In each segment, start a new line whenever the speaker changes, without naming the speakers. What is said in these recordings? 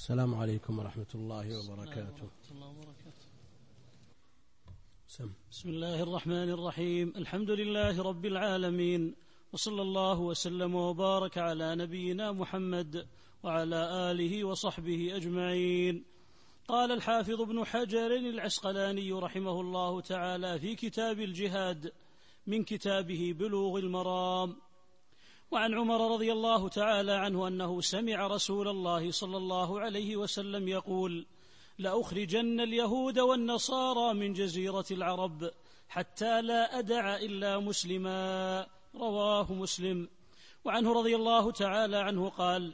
السلام عليكم ورحمة الله وبركاته.
بسم الله الرحمن الرحيم. الحمد لله رب العالمين، وصلى الله وسلم وبارك على نبينا محمد وعلى آله وصحبه أجمعين. قال الحافظ ابن حجر العسقلاني رحمه الله تعالى في كتاب الجهاد من كتابه بلوغ المرام: وعن عمر رضي الله تعالى عنه أنه سمع رسول الله صلى الله عليه وسلم يقول: لأخرجن اليهود والنصارى من جزيرة العرب حتى لا أدع إلا مسلما. رواه مسلم. وعنه رضي الله تعالى عنه قال: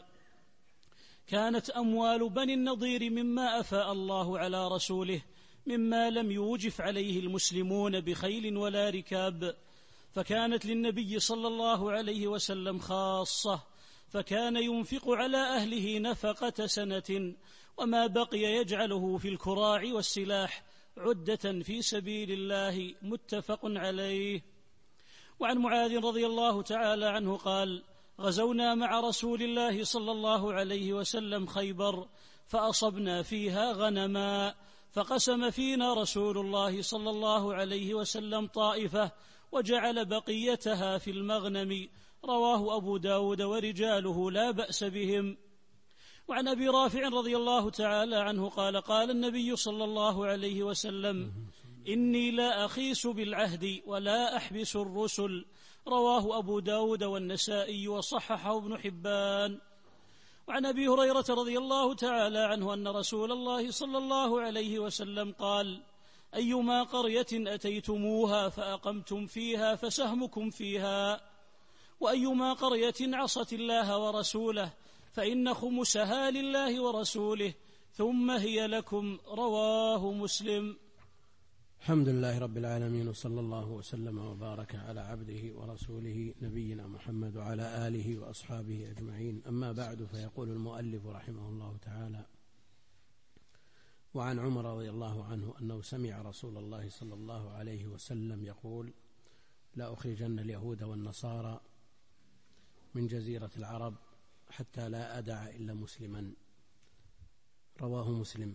كانت أموال بني النضير مما أفاء الله على رسوله، مما لم يوجف عليه المسلمون بخيل ولا ركاب، فكانت للنبي صلى الله عليه وسلم خاصة، فكان ينفق على أهله نفقة سنة، وما بقي يجعله في الكراع والسلاح عدة في سبيل الله. متفق عليه. وعن معاذ رضي الله تعالى عنه قال: غزونا مع رسول الله صلى الله عليه وسلم خيبر، فأصبنا فيها غنما، فقسم فينا رسول الله صلى الله عليه وسلم طائفة وجعل بقيتها في المغنم. رواه أبو داود ورجاله لا بأس بهم. وعن أبي رافع رضي الله تعالى عنه قال: قال النبي صلى الله عليه وسلم: إني لا أخيس بالعهد ولا أحبس الرسل. رواه أبو داود والنسائي وصححه ابن حبان. وعن أبي هريرة رضي الله تعالى عنه أن رسول الله صلى الله عليه وسلم قال: أيما قرية أتيتموها فأقمتم فيها فسهمكم فيها، وأيما قرية عصت الله ورسوله فإن خمسها لله ورسوله، ثم هي لكم. رواه مسلم.
الحمد لله رب العالمين، وصلى الله وسلم وبارك على عبده ورسوله نبينا محمد وعلى آله وأصحابه أجمعين. أما بعد، فيقول المؤلف رحمه الله تعالى: وعن عمر رضي الله عنه أنه سمع رسول الله صلى الله عليه وسلم يقول: لا أخرجن اليهود والنصارى من جزيرة العرب حتى لا أدع إلا مسلما. رواه مسلم.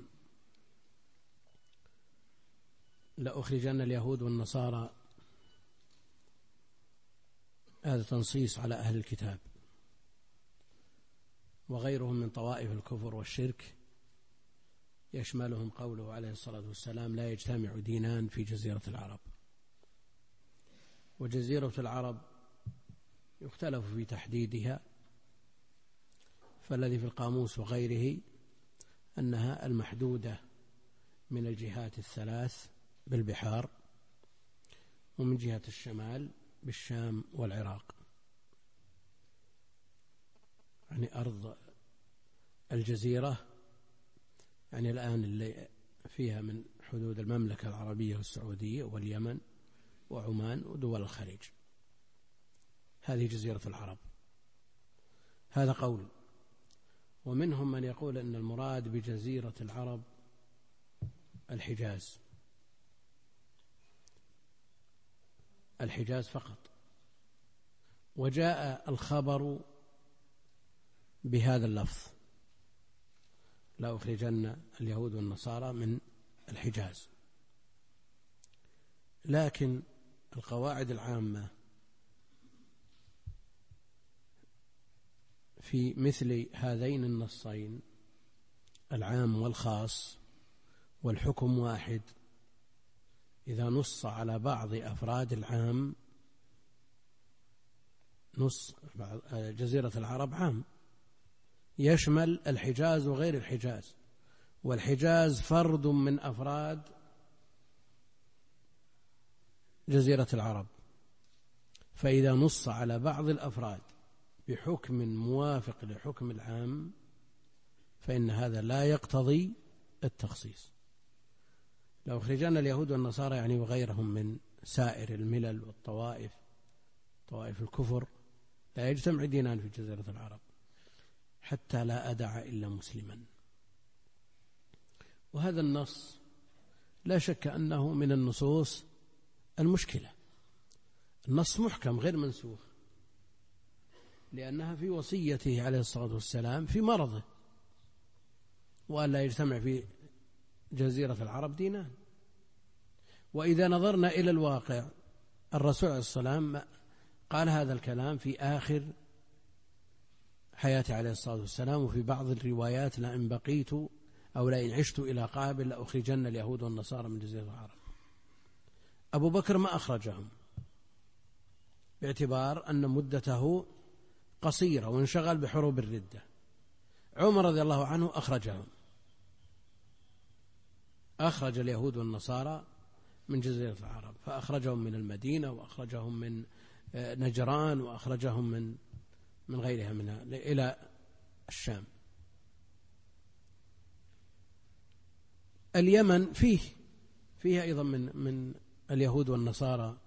لا أخرجن اليهود والنصارى، هذا تنصيص على أهل الكتاب وغيرهم من طوائف الكفر والشرك، يشملهم قوله عليه الصلاة والسلام: لا يجتمع دينان في جزيرة العرب. وجزيرة العرب يختلف في تحديدها، فالذي في القاموس وغيره أنها المحدودة من الجهات الثلاث بالبحار، ومن جهة الشمال بالشام والعراق، يعني أرض الجزيرة، يعني الآن اللي فيها من حدود المملكة العربية والسعودية واليمن وعمان ودول الخليج، هذه جزيرة العرب. هذا قول. ومنهم من يقول أن المراد بجزيرة العرب الحجاز فقط. وجاء الخبر بهذا اللفظ: لا أخرجن اليهود والنصارى من الحجاز. لكن القواعد العامة في مثل هذين النصين، العام والخاص، والحكم واحد، إذا نص على بعض أفراد العام، نص جزيرة العرب عام يشمل الحجاز وغير الحجاز، والحجاز فرد من أفراد جزيرة العرب، فإذا نص على بعض الأفراد بحكم موافق لحكم العام فإن هذا لا يقتضي التخصيص. لو أخرجنا اليهود والنصارى يعني وغيرهم من سائر الملل والطوائف، طوائف الكفر، لا يجتمع دينان في جزيرة العرب حتى لا أدع إلا مسلما. وهذا النص لا شك أنه من النصوص المشكلة. النص محكم غير منسوخ، لأنها في وصيته عليه الصلاة والسلام في مرضه، وألا يجتمع في جزيرة العرب دينان. وإذا نظرنا إلى الواقع، الرسول عليه الصلاة والسلام قال هذا الكلام في آخر حياته عليه الصلاة والسلام، وفي بعض الروايات لئن بقيت أو لئن عشت إلى قابل لأخرجن اليهود والنصارى من جزيرة العرب. أبو بكر ما أخرجهم باعتبار أن مدته قصيرة وانشغل بحروب الردة. عمر رضي الله عنه أخرجهم، أخرج اليهود والنصارى من جزيرة العرب، فأخرجهم من المدينة وأخرجهم من نجران وأخرجهم من غيرها منها إلى الشام. اليمن فيه أيضا من اليهود والنصارى،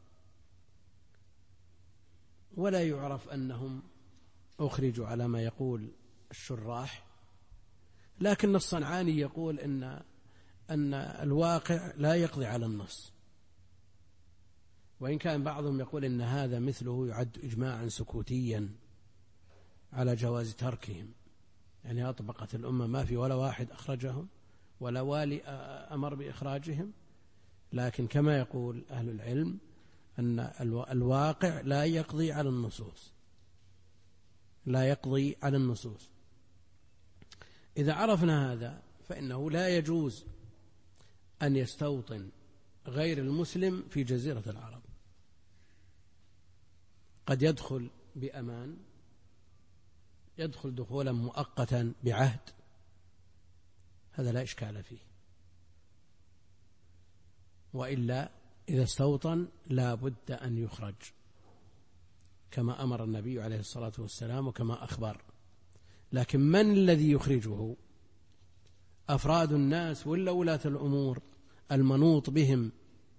ولا يعرف أنهم أخرجوا على ما يقول الشراح، لكن الصنعاني يقول أن الواقع لا يقضي على النص، وإن كان بعضهم يقول إن هذا مثله يعد إجماعا سكوتيا على جواز تركهم، يعني أطبقت الأمة ما في ولا واحد أخرجهم ولا والي أمر بإخراجهم، لكن كما يقول أهل العلم أن الواقع لا يقضي على النصوص، لا يقضي على النصوص. إذا عرفنا هذا فإنه لا يجوز أن يستوطن غير المسلم في جزيرة العرب. قد يدخل بأمان، يدخل دخولا مؤقتا بعهد، هذا لا إشكال فيه، وإلا إذا استوطن لا بد أن يخرج كما أمر النبي عليه الصلاة والسلام وكما أخبر. لكن من الذي يخرجه؟ أفراد الناس ولا ولاة الأمور المنوط بهم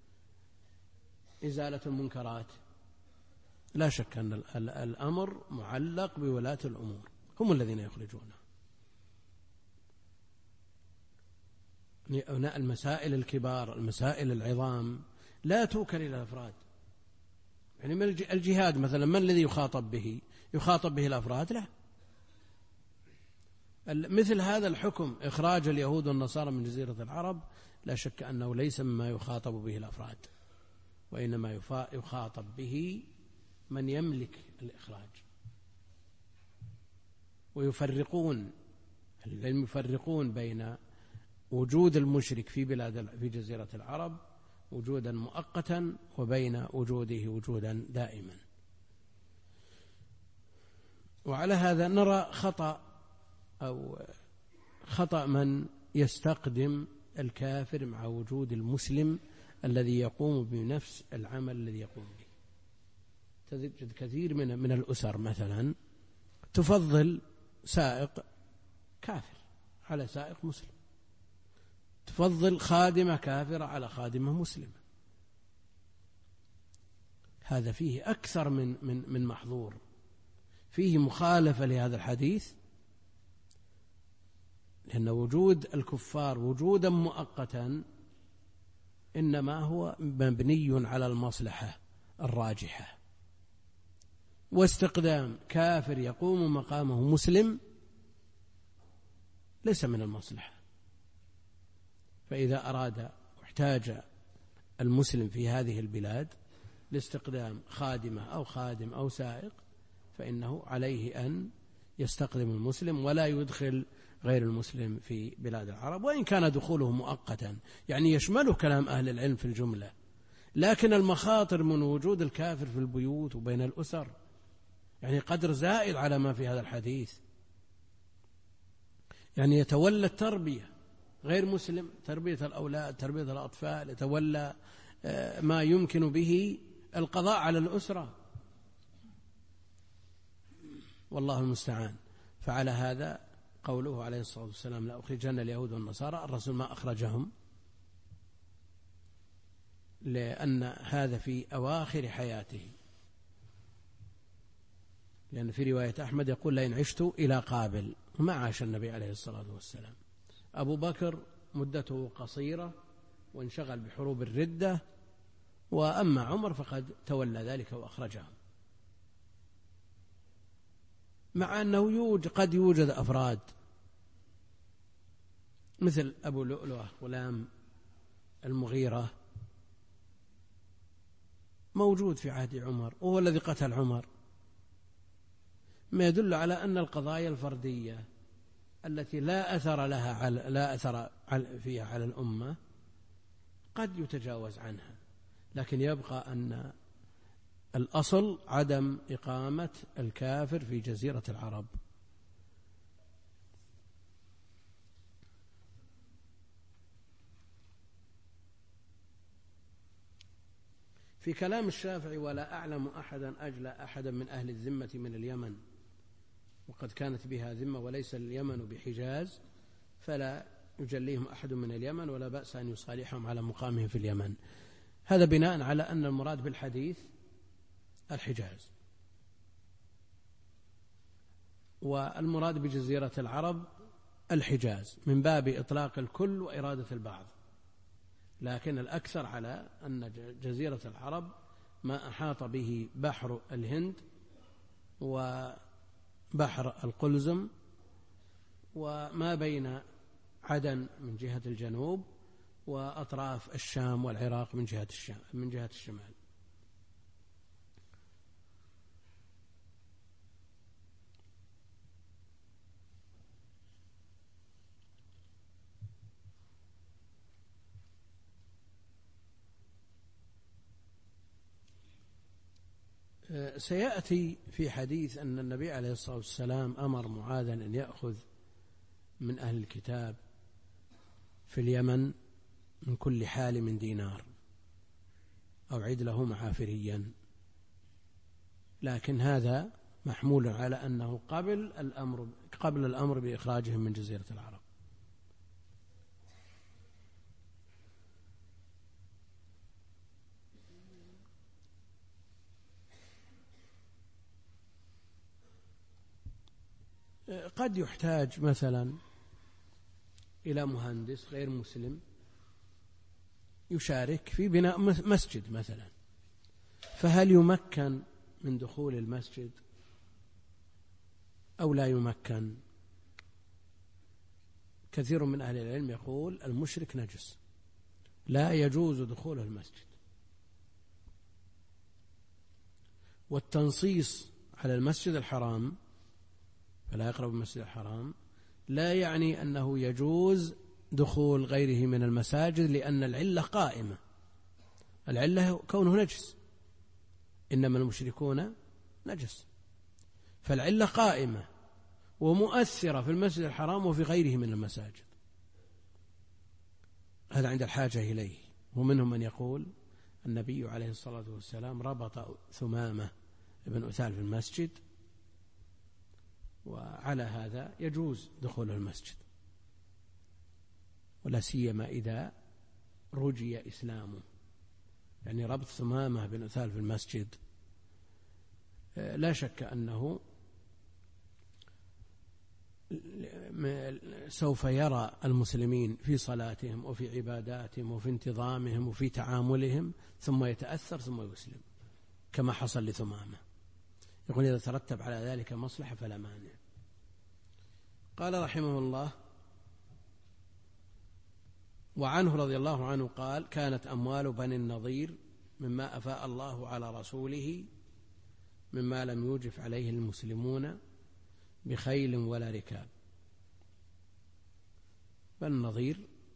إزالة المنكرات؟ لا شك أن الأمر معلق بولاة الأمور، هم الذين يخرجونه. المسائل الكبار، المسائل العظام لا توكل إلى الأفراد. يعني من الجهاد مثلا، من الذي يخاطب به؟ يخاطب به الأفراد؟ لا. مثل هذا الحكم إخراج اليهود والنصارى من جزيرة العرب لا شك أنه ليس مما يخاطب به الأفراد، وإنما يخاطب به من يملك الإخراج. ويفرقون بين وجود المشرك في جزيرة العرب وجودا مؤقتا وبين وجوده وجودا دائما. وعلى هذا نرى خطأ من يستقدم الكافر مع وجود المسلم الذي يقوم بنفس العمل الذي يقوم به. تجد كثير من الأسر مثلا تفضل سائق كافر على سائق مسلم، تفضل خادمة كافرة على خادمة مسلمة. هذا فيه أكثر من محظور، فيه مخالفة لهذا الحديث، لأن وجود الكفار وجودا مؤقتا إنما هو مبني على المصلحة الراجحة، واستقدام كافر يقوم مقامه مسلم ليس من المصلحة. فإذا أراد واحتاج المسلم في هذه البلاد لاستقدام خادمة أو خادم أو سائق، فإنه عليه أن يستقدم المسلم ولا يدخل غير المسلم في بلاد العرب، وإن كان دخوله مؤقتا، يعني يشمله كلام أهل العلم في الجملة. لكن المخاطر من وجود الكافر في البيوت وبين الأسر يعني قدر زائد على ما في هذا الحديث. يعني يتولى التربية غير مسلم، تربية الأولاد، تربية الأطفال، يتولى ما يمكن به القضاء على الأسرة، والله المستعان. فعلى هذا قوله عليه الصلاة والسلام لا أخرجن اليهود والنصارى، الرسول ما أخرجهم لأن هذا في أواخر حياته، لأن في رواية أحمد يقول لئن عشت إلى قابل، وما عاش النبي عليه الصلاة والسلام. أبو بكر مدته قصيرة وانشغل بحروب الردة، وأما عمر فقد تولى ذلك وأخرجهم، مع أنه قد يوجد أفراد مثل أبو لؤلؤة غلام المغيرة موجود في عهد عمر وهو الذي قتل عمر، ما يدل على أن القضايا الفردية التي لا أثر فيها على الأمة قد يتجاوز عنها، لكن يبقى أن الأصل عدم إقامة الكافر في جزيرة العرب. في كلام الشافعي: ولا أعلم أحدا أجلى أحدا من أهل الذمة من اليمن، وقد كانت بها ذمة وليس اليمن بحجاز، فلا يجليهم أحد من اليمن ولا بأس أن يصالحهم على مقامهم في اليمن. هذا بناء على أن المراد بالحديث الحجاز، والمراد بجزيرة العرب الحجاز من باب إطلاق الكل وإرادة البعض، لكن الأكثر على أن جزيرة العرب ما أحاط به بحر الهند وبحر القلزم وما بين عدن من جهة الجنوب وأطراف الشام والعراق من جهة الشمال. سيأتي في حديث أن النبي عليه الصلاة والسلام أمر معاذا أن يأخذ من أهل الكتاب في اليمن من كل حال من دينار أو عدله معافريا، لكن هذا محمول على أنه قبل الأمر بإخراجهم من جزيرة العرب. قد يحتاج مثلا إلى مهندس غير مسلم يشارك في بناء مسجد مثلا، فهل يمكن من دخول المسجد أو لا يمكن؟ كثير من أهل العلم يقول المشرك نجس لا يجوز دخوله المسجد، والتنصيص على المسجد الحرام فلا يقرب المسجد الحرام لا يعني أنه يجوز دخول غيره من المساجد، لأن العلة قائمة، العلة كونه نجس، إنما المشركون نجس، فالعلة قائمة ومؤثرة في المسجد الحرام وفي غيره من المساجد، هذا عند الحاجة إليه. ومنهم من يقول النبي عليه الصلاة والسلام ربط ثمامة ابن أثال في المسجد، وعلى هذا يجوز دخول المسجد، ولا سيما إذا رجي إسلامه، يعني ربط ثمامة بن أثال في المسجد لا شك أنه سوف يرى المسلمين في صلاتهم وفي عباداتهم وفي انتظامهم وفي تعاملهم ثم يتأثر ثم يسلم كما حصل لثمامة. يقول إذا ترتب على ذلك مصلحة فلا مانع. قال رحمه الله: وعنه رضي الله عنه قال: كانت أموال بني النضير مما أفاء الله على رسوله مما لم يوجف عليه المسلمون بخيل ولا ركاب. بني النضير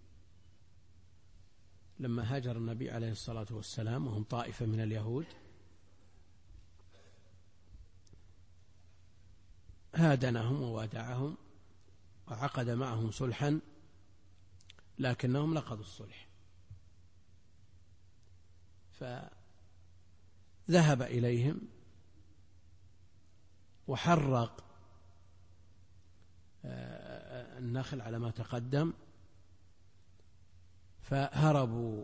لما هاجر النبي عليه الصلاة والسلام وهم طائفة من اليهود هادنهم ووادعهم وعقد معهم صلحا، لكنهم نقضوا الصلح، فذهب إليهم وحرق النخل على ما تقدم، فهربوا،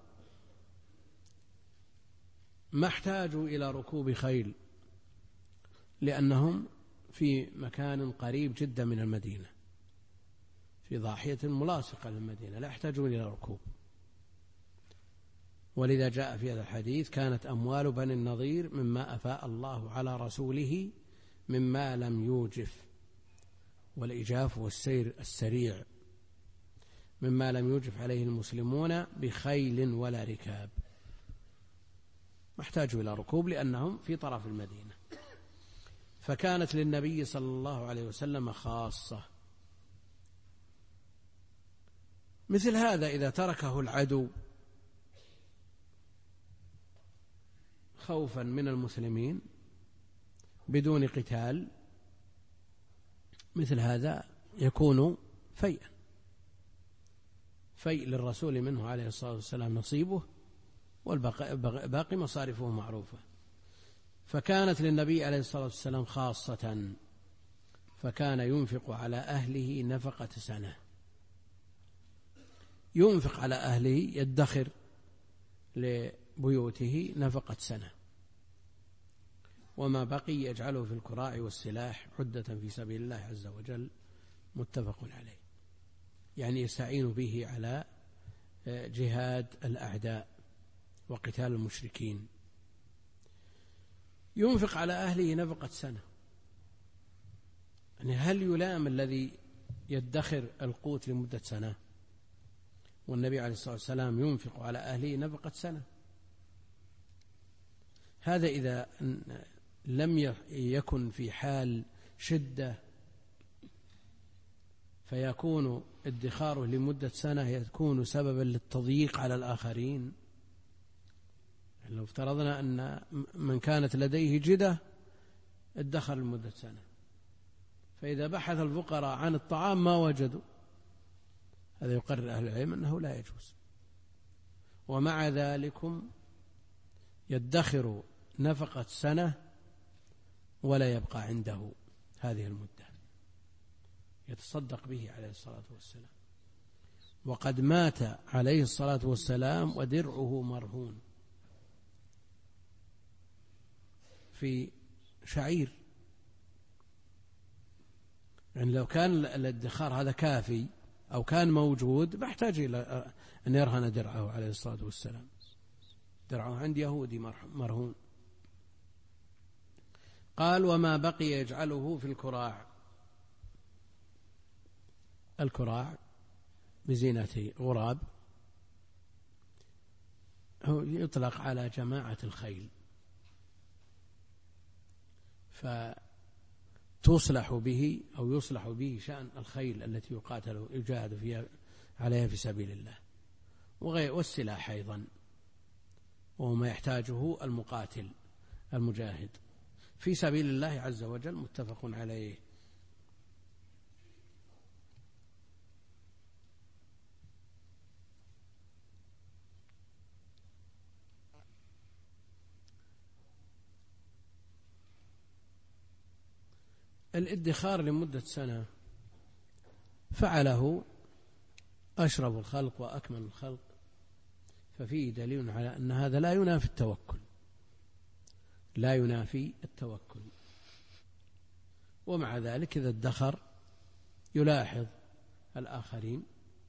ما احتاجوا إلى ركوب خيل لأنهم في مكان قريب جدا من المدينة، في ضاحية ملاصقة للمدينة، لا يحتاجون إلى ركوب. ولذا جاء في هذا الحديث: كانت أموال بني النضير مما أفاء الله على رسوله مما لم يوجف، والإجاف والسير السريع، مما لم يوجف عليه المسلمون بخيل ولا ركاب، ما احتاجوا إلى ركوب لأنهم في طرف المدينة. فكانت للنبي صلى الله عليه وسلم خاصة. مثل هذا إذا تركه العدو خوفا من المسلمين بدون قتال، مثل هذا يكون فيئا، فيء للرسول منه عليه الصلاة والسلام نصيبه، والباقي مصارفه معروفة. فكانت للنبي عليه الصلاة والسلام خاصة، فكان ينفق على أهله نفقة سنة، ينفق على أهله، يدخر لبيوته نفقة سنة، وما بقي يجعله في الكراع والسلاح عدة في سبيل الله عز وجل، متفق عليه. يعني يستعين به على جهاد الأعداء وقتال المشركين. ينفق على أهله نفقة سنة، يعني هل يلام الذي يدخر القوت لمدة سنة؟ والنبي عليه الصلاة والسلام ينفق على أهله نفقة سنة. هذا إذا لم يكن في حال شدة فيكون ادخاره لمدة سنة يكون سببا للتضييق على الآخرين. لو افترضنا أن من كانت لديه جدة ادخر لمدة سنة، فإذا بحث الفقراء عن الطعام ما وجدوا، هذا يقرر أهل العلم أنه لا يجوز. ومع ذلك يدخر نفقة سنة ولا يبقى عنده هذه المدة، يتصدق به عليه الصلاة والسلام. وقد مات عليه الصلاة والسلام ودرعه مرهون في شعير، يعني لو كان الادخار هذا كافي أو كان موجود ما احتاج إلى أن يرهن درعه عليه الصلاة والسلام. درعه عند يهودي مرهون. قال: وما بقي يجعله في الكراع. الكراع بزينة غراب هو يطلق على جماعة الخيل، فتصلح به أو يصلح به شأن الخيل التي يقاتل يجاهد فيها عليها في سبيل الله، والسلاح أيضا، وهو ما يحتاجه المقاتل المجاهد في سبيل الله عز وجل، متفق عليه. الادخار لمدة سنة فعله أشرف الخلق وأكمل الخلق، ففيه دليل على أن هذا لا ينافي التوكل، لا ينافي التوكل. ومع ذلك إذا ادخر يلاحظ الآخرين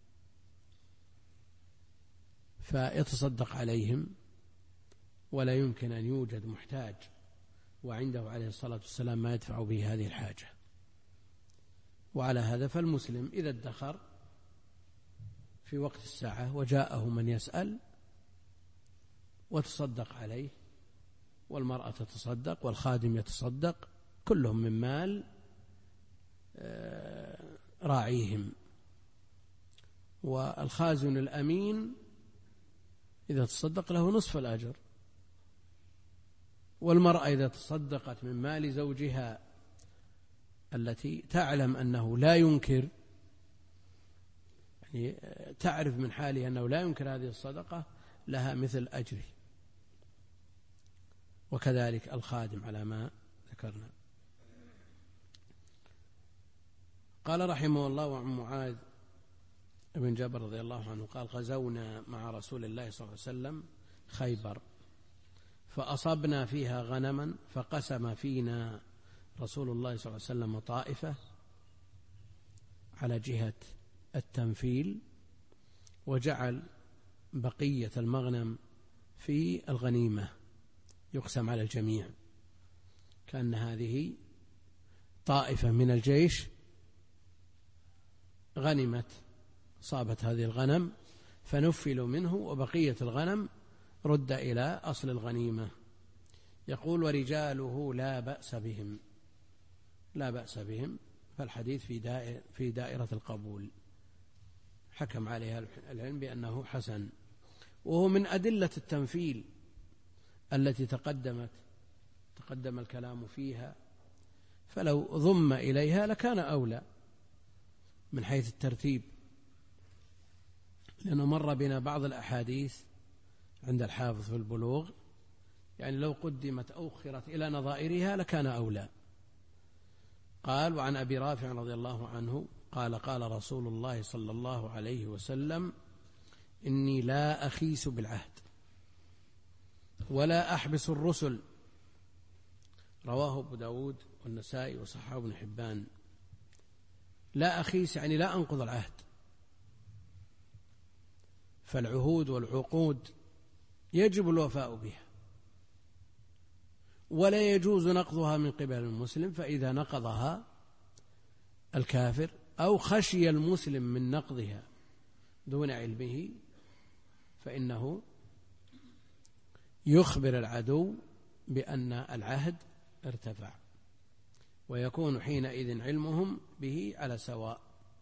فيتصدق عليهم، ولا يمكن أن يوجد محتاج وعنده عليه الصلاة والسلام ما يدفع به هذه الحاجة. وعلى هذا فالمسلم إذا ادخر في وقت الساعة وجاءه من يسأل وتصدق عليه، والمرأة تتصدق والخادم يتصدق، كلهم من مال راعيهم. والخازن الأمين إذا تصدق له نصف الأجر، والمرأة إذا تصدقت من مال زوجها التي تعلم أنه لا ينكر، يعني تعرف من حاله أنه لا ينكر هذه الصدقة، لها مثل أجره. وكذلك الخادم على ما ذكرنا. قال رحمه الله: وعن معاذ بن جبل رضي الله عنه قال: غزونا مع رسول الله صلى الله عليه وسلم خيبر، فأصبنا فيها غنما، فقسم فينا رسول الله صلى الله عليه وسلم طائفة على جهة التنفيل، وجعل بقية المغنم في الغنيمة يقسم على الجميع، كأن هذه طائفة من الجيش غنمت صابت هذه الغنم فنفلوا منه وبقية الغنم رد إلى أصل الغنيمة. يقول ورجاله لا بأس بهم، لا بأس بهم، فالحديث في دائرة القبول، حكم عليها العلم بأنه حسن، وهو من أدلة التنفيل التي تقدم الكلام فيها، فلو ضم إليها لكان أولى من حيث الترتيب، لأنه مر بنا بعض الأحاديث عند الحافظ في البلوغ يعني لو قدمت أو أخرت إلى نظائرها لكان أولى. قال وعن أبي رافع رضي الله عنه قال قال رسول الله صلى الله عليه وسلم إني لا أخيس بالعهد ولا أحبس الرسل، رواه أبو داود والنسائي وصححه ابن حبان. لا أخيس يعني لا أنقض العهد، فالعهود والعقود يجب الوفاء بها، ولا يجوز نقضها من قبل المسلم، فإذا نقضها الكافر أو خشي المسلم من نقضها دون علمه فإنه يخبر العدو بأن العهد ارتفع، ويكون حينئذ علمهم به على سواء.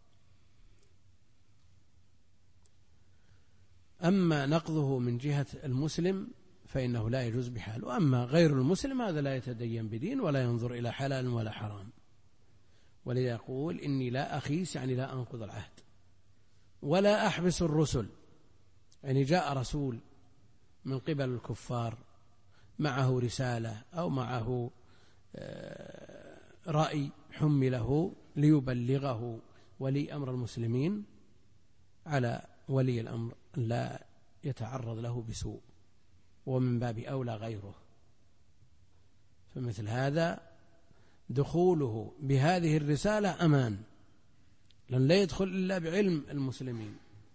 أما نقضه من جهة المسلم فإنه لا يجوز بحال، وأما غير المسلم هذا لا يتدين بدين ولا ينظر إلى حلال ولا حرام. ولذا يقول إني لا أخيس يعني لا أنقض العهد ولا أحبس الرسل، يعني جاء رسول من قبل الكفار معه رسالة أو معه رأي حمله ليبلغه ولي أمر المسلمين، على ولي الأمر لا يتعرض له بسوء، ومن باب أولى غيره. فمثل هذا دخوله بهذه الرسالة أمان، لأن لا يدخل إلا بعلم المسلمين،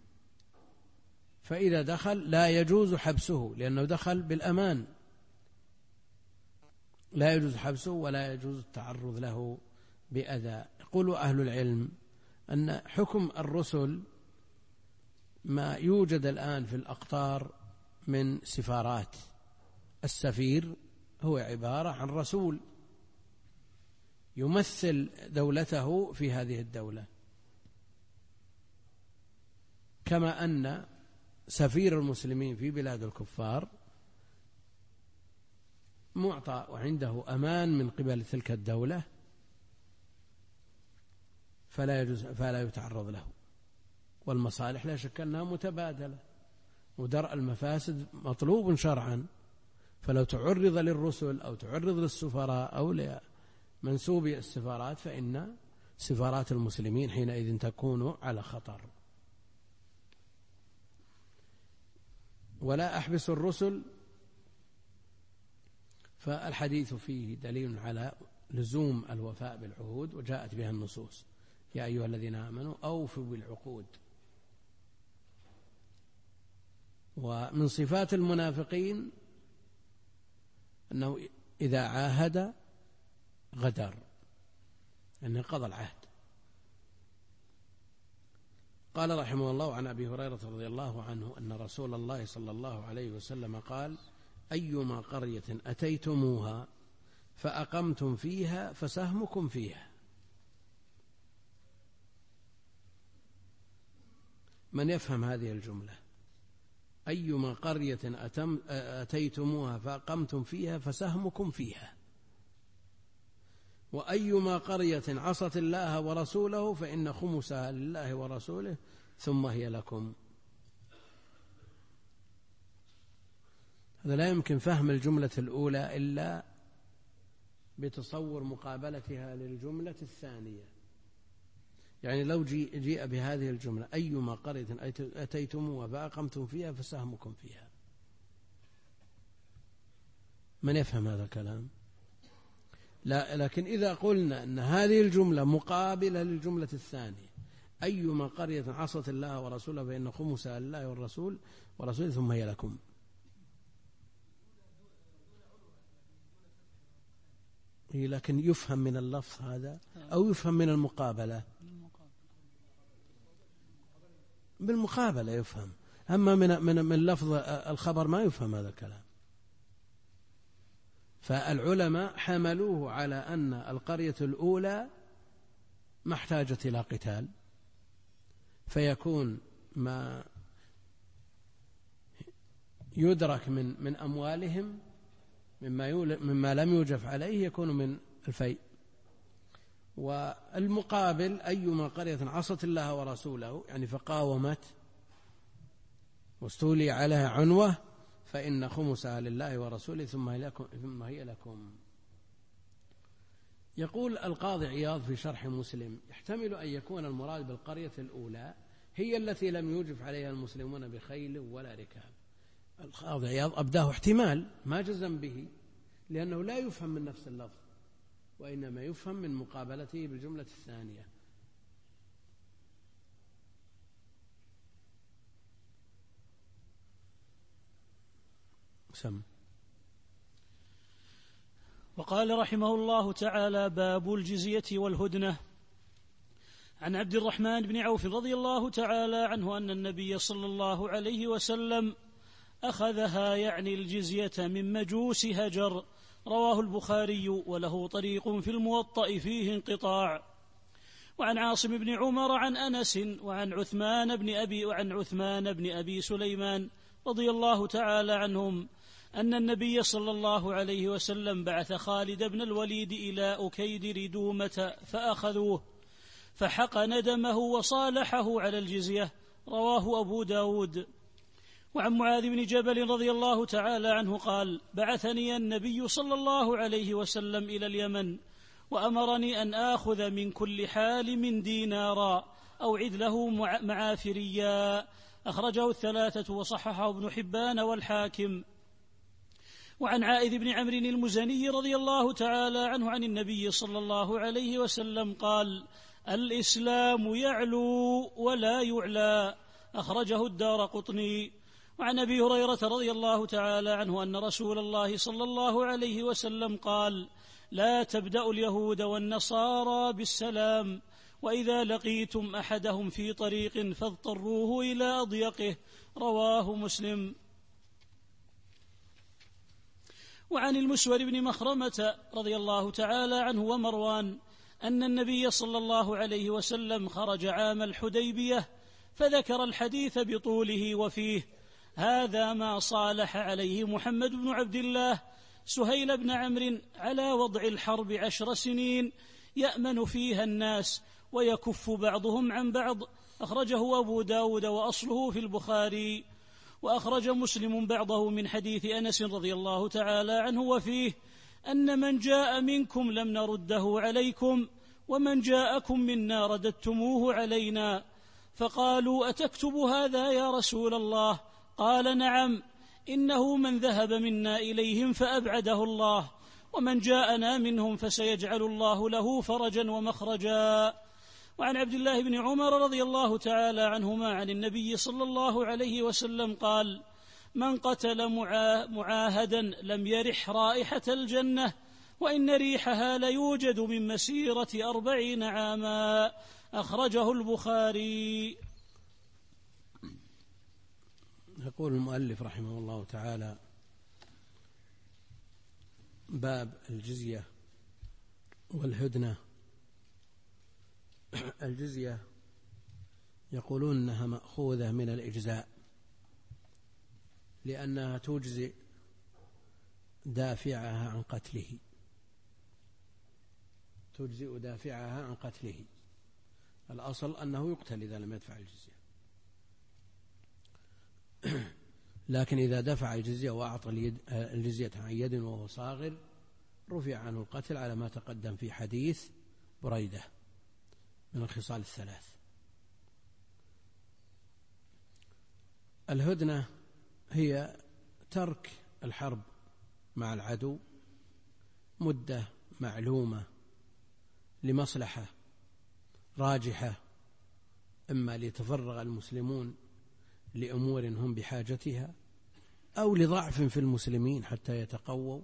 فإذا دخل لا يجوز حبسه لأنه دخل بالأمان، لا يجوز حبسه ولا يجوز التعرض له بأذى. يقول أهل العلم أن حكم الرسل ما يوجد الآن في الأقطار من سفارات، السفير هو عبارة عن رسول يمثل دولته في هذه الدولة، كما أن سفير المسلمين في بلاد الكفار معطى وعنده أمان من قبل تلك الدولة، فلا يتعرض له. والمصالح لا شك أنها متبادلة، ودرء المفاسد مطلوب شرعا، فلو تعرض للرسل أو تعرض للسفراء أو لمنسوبي السفارات فإن سفارات المسلمين حينئذ تكون على خطر. ولا أحبس الرسل، فالحديث فيه دليل على لزوم الوفاء بالعهود، وجاءت بها النصوص يا أيها الذين آمنوا أوفوا بالعقود. ومن صفات المنافقين أنه إذا عاهد غدر، أنه قضى العهد. قال رحمه الله عن أبي هريرة رضي الله عنه أن رسول الله صلى الله عليه وسلم قال أيما قرية أتيتموها فأقمتم فيها فسهمكم فيها. من يفهم هذه الجملة؟ أيما قرية أتيتموها فأقمتم فيها فسهمكم فيها، وأيما قرية عصت الله ورسوله فإن خمسها لله ورسوله ثم هي لكم. هذا لا يمكن فهم الجملة الأولى إلا بتصور مقابلتها للجملة الثانية. يعني لو جيء بهذه الجملة أيما قرية أتيتموها فأقمتم فيها فسهمكم فيها، من يفهم هذا الكلام؟ لا، لكن إذا قلنا أن هذه الجملة مقابلة للجملة الثانية أيما قرية عصت الله ورسوله فإن خمسها لله والرسول ورسوله ثم هي لكم، لكن يفهم من اللفظ هذا أو يفهم من المقابلة؟ بالمقابلة يفهم، أما من لفظ الخبر ما يفهم هذا الكلام. فالعلماء حملوه على أن القرية الأولى ما احتاجت إلى قتال، فيكون ما يدرك من أموالهم مما لم يوجف عليه يكون من الفيء. والمقابل أيما قرية عصت الله ورسوله يعني فقاومت واستولي عليها عنوة فإن خمسها لله ورسوله ثم هي لكم. يقول القاضي عياض في شرح مسلم: يحتمل أن يكون المراد بالقرية الأولى هي التي لم يوجف عليها المسلمون بخيل ولا ركاب. القاضي عياض أبداه احتمال ما جزم به، لأنه لا يفهم من نفس اللفظ، وإنما يفهم من مقابلته بالجملة الثانية. سم.
وقال رحمه الله تعالى: باب الجزية والهدنة. عن عبد الرحمن بن عوف رضي الله تعالى عنه أن النبي صلى الله عليه وسلم أخذها يعني الجزية من مجوس هجر. رواه البخاري وله طريق في الموطأ فيه انقطاع. وعن عاصم بن عمر عن أنس وعن عثمان بن أبي سليمان رضي الله تعالى عنهم أن النبي صلى الله عليه وسلم بعث خالد بن الوليد إلى أكيد ردومة فأخذوه فحقن دمه وصالحه على الجزية. رواه أبو داود. وعن معاذ بن جبل رضي الله تعالى عنه قال: بعثني النبي صلى الله عليه وسلم إلى اليمن وأمرني أن آخذ من كل حالم دينارا أو عدله معافريا. أخرجه الثلاثة وصححه ابن حبان والحاكم. وعن عائذ بن عمرو المزني رضي الله تعالى عنه عن النبي صلى الله عليه وسلم قال: الإسلام يعلو ولا يعلى. أخرجه الدارقطني. وعن أبي هريرة رضي الله تعالى عنه أن رسول الله صلى الله عليه وسلم قال: لا تبدأوا اليهود والنصارى بالسلام، وإذا لقيتم أحدهم في طريق فاضطروه إلى أضيقه. رواه مسلم. وعن المسور بن مخرمة رضي الله تعالى عنه ومروان أن النبي صلى الله عليه وسلم خرج عام الحديبية فذكر الحديث بطوله وفيه: هذا ما صالح عليه محمد بن عبد الله سهيل بن عمرو على وضع الحرب 10 سنين يأمن فيها الناس ويكف بعضهم عن بعض. أخرجه أبو داود وأصله في البخاري. وأخرج مسلم بعضه من حديث أنس رضي الله تعالى عنه وفيه: أن من جاء منكم لم نرده عليكم ومن جاءكم منا رددتموه علينا. فقالوا: أتكتب هذا يا رسول الله؟ قال: نعم، إنه من ذهب منا إليهم فأبعده الله، ومن جاءنا منهم فسيجعل الله له فرجا ومخرجا. وعن عبد الله بن عمر رضي الله تعالى عنهما عن النبي صلى الله عليه وسلم قال: من قتل معاهدا لم يرح رائحة الجنة، وإن ريحها ليوجد من مسيرة 40 عاما. أخرجه البخاري.
يقول المؤلف رحمه الله تعالى: باب الجزية والهدنة. الجزية يقولون أنها مأخوذة من الإجزاء، لأنها تجزئ دافعها عن قتله، تجزئ دافعها عن قتله. الأصل أنه يقتل إذا لم يدفع الجزية، لكن إذا دفع الجزية وأعطى الجزية عن يد وهو صاغر رفع عنه القتل، على ما تقدم في حديث بريدة من الخصال الثلاث. الهدنة هي ترك الحرب مع العدو مدة معلومة لمصلحة راجحة، إما ليتفرغ المسلمون لأمور هم بحاجتها، أو لضعف في المسلمين حتى يتقووا.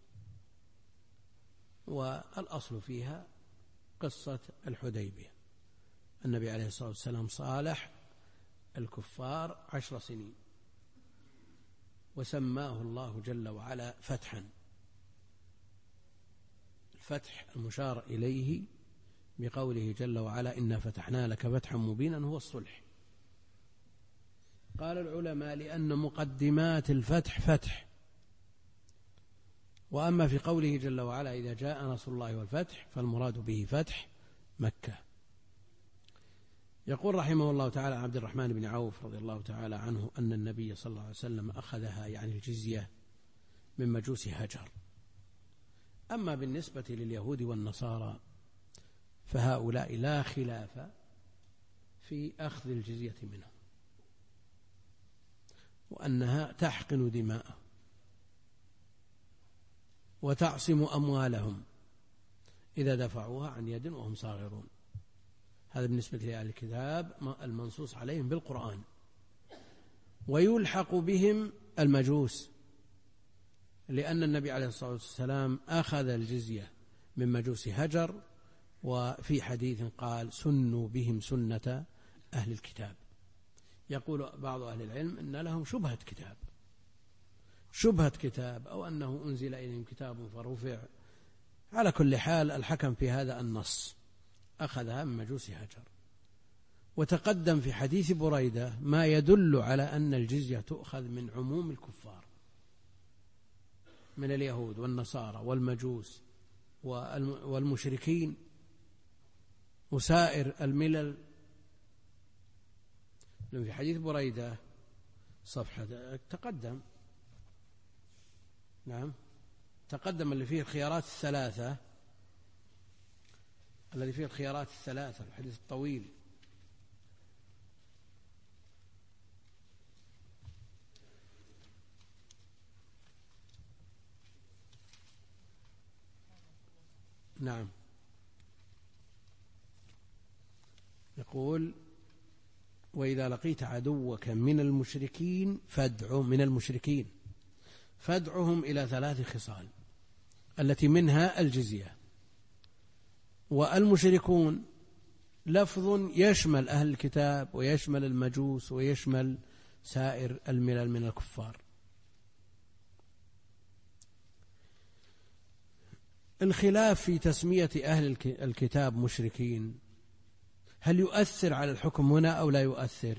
والأصل فيها قصة الحديبية، النبي عليه الصلاة والسلام صالح الكفار 10 سنين، وسماه الله جل وعلا فتحا. الفتح المشار إليه بقوله جل وعلا إنا فتحنا لك فتحا مبينا هو الصلح. قال العلماء لأن مقدمات الفتح فتح. وأما في قوله جل وعلا إذا جاء نصر الله والفتح فالمراد به فتح مكة. يقول رحمه الله تعالى عبد الرحمن بن عوف رضي الله تعالى عنه أن النبي صلى الله عليه وسلم أخذها يعني الجزية من مجوس هجر. أما بالنسبة لليهود والنصارى فهؤلاء لا خلاف في أخذ الجزية منهم، وأنها تحقن دماءهم وتعصم أموالهم إذا دفعوها عن يد وهم صاغرون. هذا بالنسبة لأهل الكتاب المنصوص عليهم بالقرآن. ويلحق بهم المجوس، لأن النبي عليه الصلاة والسلام أخذ الجزية من مجوس هجر، وفي حديث قال سنوا بهم سنة أهل الكتاب. يقول بعض أهل العلم إن لهم شبهة كتاب أو أنه أنزل إليهم كتاب فرفع. على كل حال الحكم في هذا النص أخذها من مجوس هجر. وتقدم في حديث بريدة ما يدل على أن الجزية تؤخذ من عموم الكفار من اليهود والنصارى والمجوس والمشركين وسائر الملل. في حديث بريدة صفحة تقدم، نعم تقدم اللي فيه الخيارات الثلاثة، الذي فيه الخيارات الثلاثة الحديث الطويل. نعم يقول وإذا لقيت عدوك من المشركين فادعهم إلى 3 خصال التي منها الجزية. والمشركون لفظ يشمل أهل الكتاب ويشمل المجوس ويشمل سائر الملل من الكفار. الخلاف في تسمية أهل الكتاب مشركين هل يؤثر على الحكم هنا أو لا يؤثر؟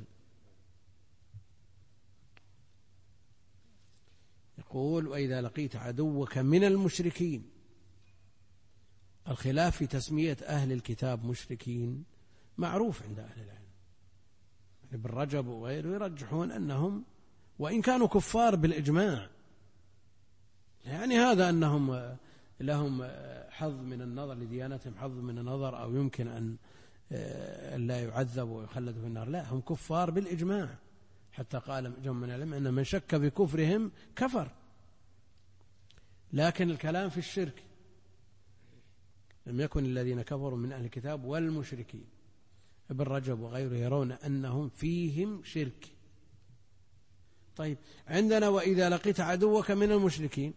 يقول وإذا لقيت عدوك من المشركين. الخلاف في تسمية أهل الكتاب مشركين معروف عند أهل العلم، ابن رجب وغيره يرجحون أنهم وإن كانوا كفار بالإجماع، يعني هذا أنهم لهم حظ من النظر لديانتهم حظ من النظر أو يمكن أن لا يعذبوا ويخلدوا في النار، لا هم كفار بالإجماع. حتى قال جمع من العلم أن من شك بكفرهم كفر. لكن الكلام في الشرك، لم يكن الذين كفروا من أهل الكتاب والمشركين. ابن رجب وغيره يرون أنهم فيهم شرك. طيب عندنا وإذا لقيت عدوك من المشركين،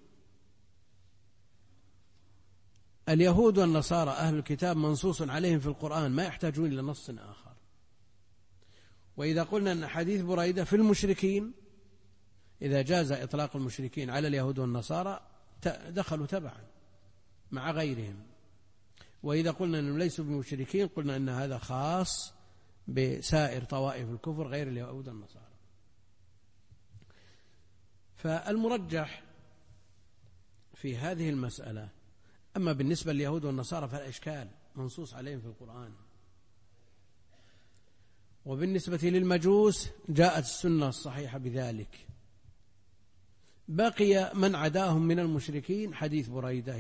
اليهود والنصارى أهل الكتاب منصوص عليهم في القرآن ما يحتاجون إلى نص آخر. وإذا قلنا أن حديث بريدة في المشركين، إذا جاز إطلاق المشركين على اليهود والنصارى دخلوا تبعا مع غيرهم. وإذا قلنا أنهم ليسوا بمشركين قلنا أن هذا خاص بسائر طوائف الكفر غير اليهود والنصارى. فالمرجح في هذه المسألة أما بالنسبة لليهود والنصارى فالإشكال منصوص عليهم في القرآن. وبالنسبة للمجوس جاءت السنة الصحيحة بذلك. بقي من عداهم من المشركين حديث بريدة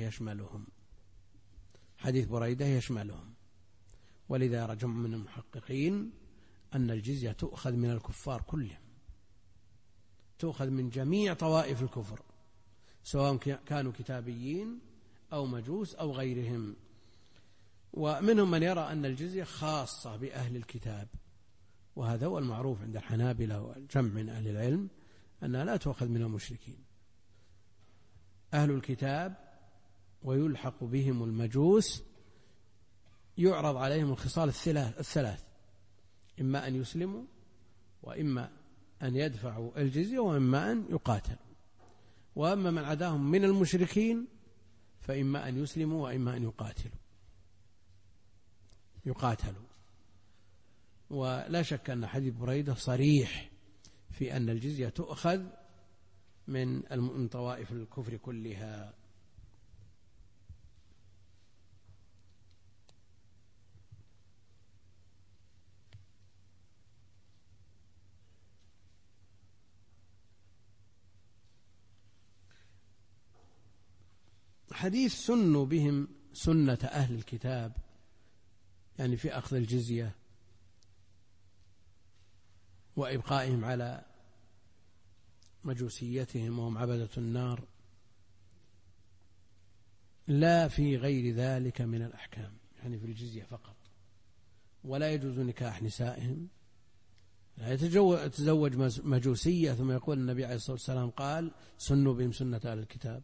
يشملهم. ولذا رجع من المحققين أن الجزية تؤخذ من الكفار كلهم، تؤخذ من جميع طوائف الكفر سواء كانوا كتابيين أو مجوس أو غيرهم. ومنهم من يرى أن الجزية خاصة بأهل الكتاب، وهذا هو المعروف عند الحنابلة والجمع من أهل العلم أنها لا تؤخذ من المشركين. أهل الكتاب ويلحق بهم المجوس يعرض عليهم الخصال الثلاث، إما أن يسلموا وإما أن يدفعوا الجزية وإما أن يقاتلوا. وأما من عداهم من المشركين فإما أن يسلموا وإما أن يقاتلوا. ولا شك أن حديث بريدة صريح في أن الجزية تؤخذ من طوائف الكفر كلها. حديث سنوا بهم سنة أهل الكتاب، يعني في أخذ الجزية وإبقائهم على مجوسيتهم وهم عبدة النار، لا في غير ذلك من الأحكام، يعني في الجزية فقط. ولا يجوز نكاح نسائهم، لا يتزوج مجوسية ثم يقول النبي عليه الصلاة والسلام قال سنوا بهم سنة أهل الكتاب.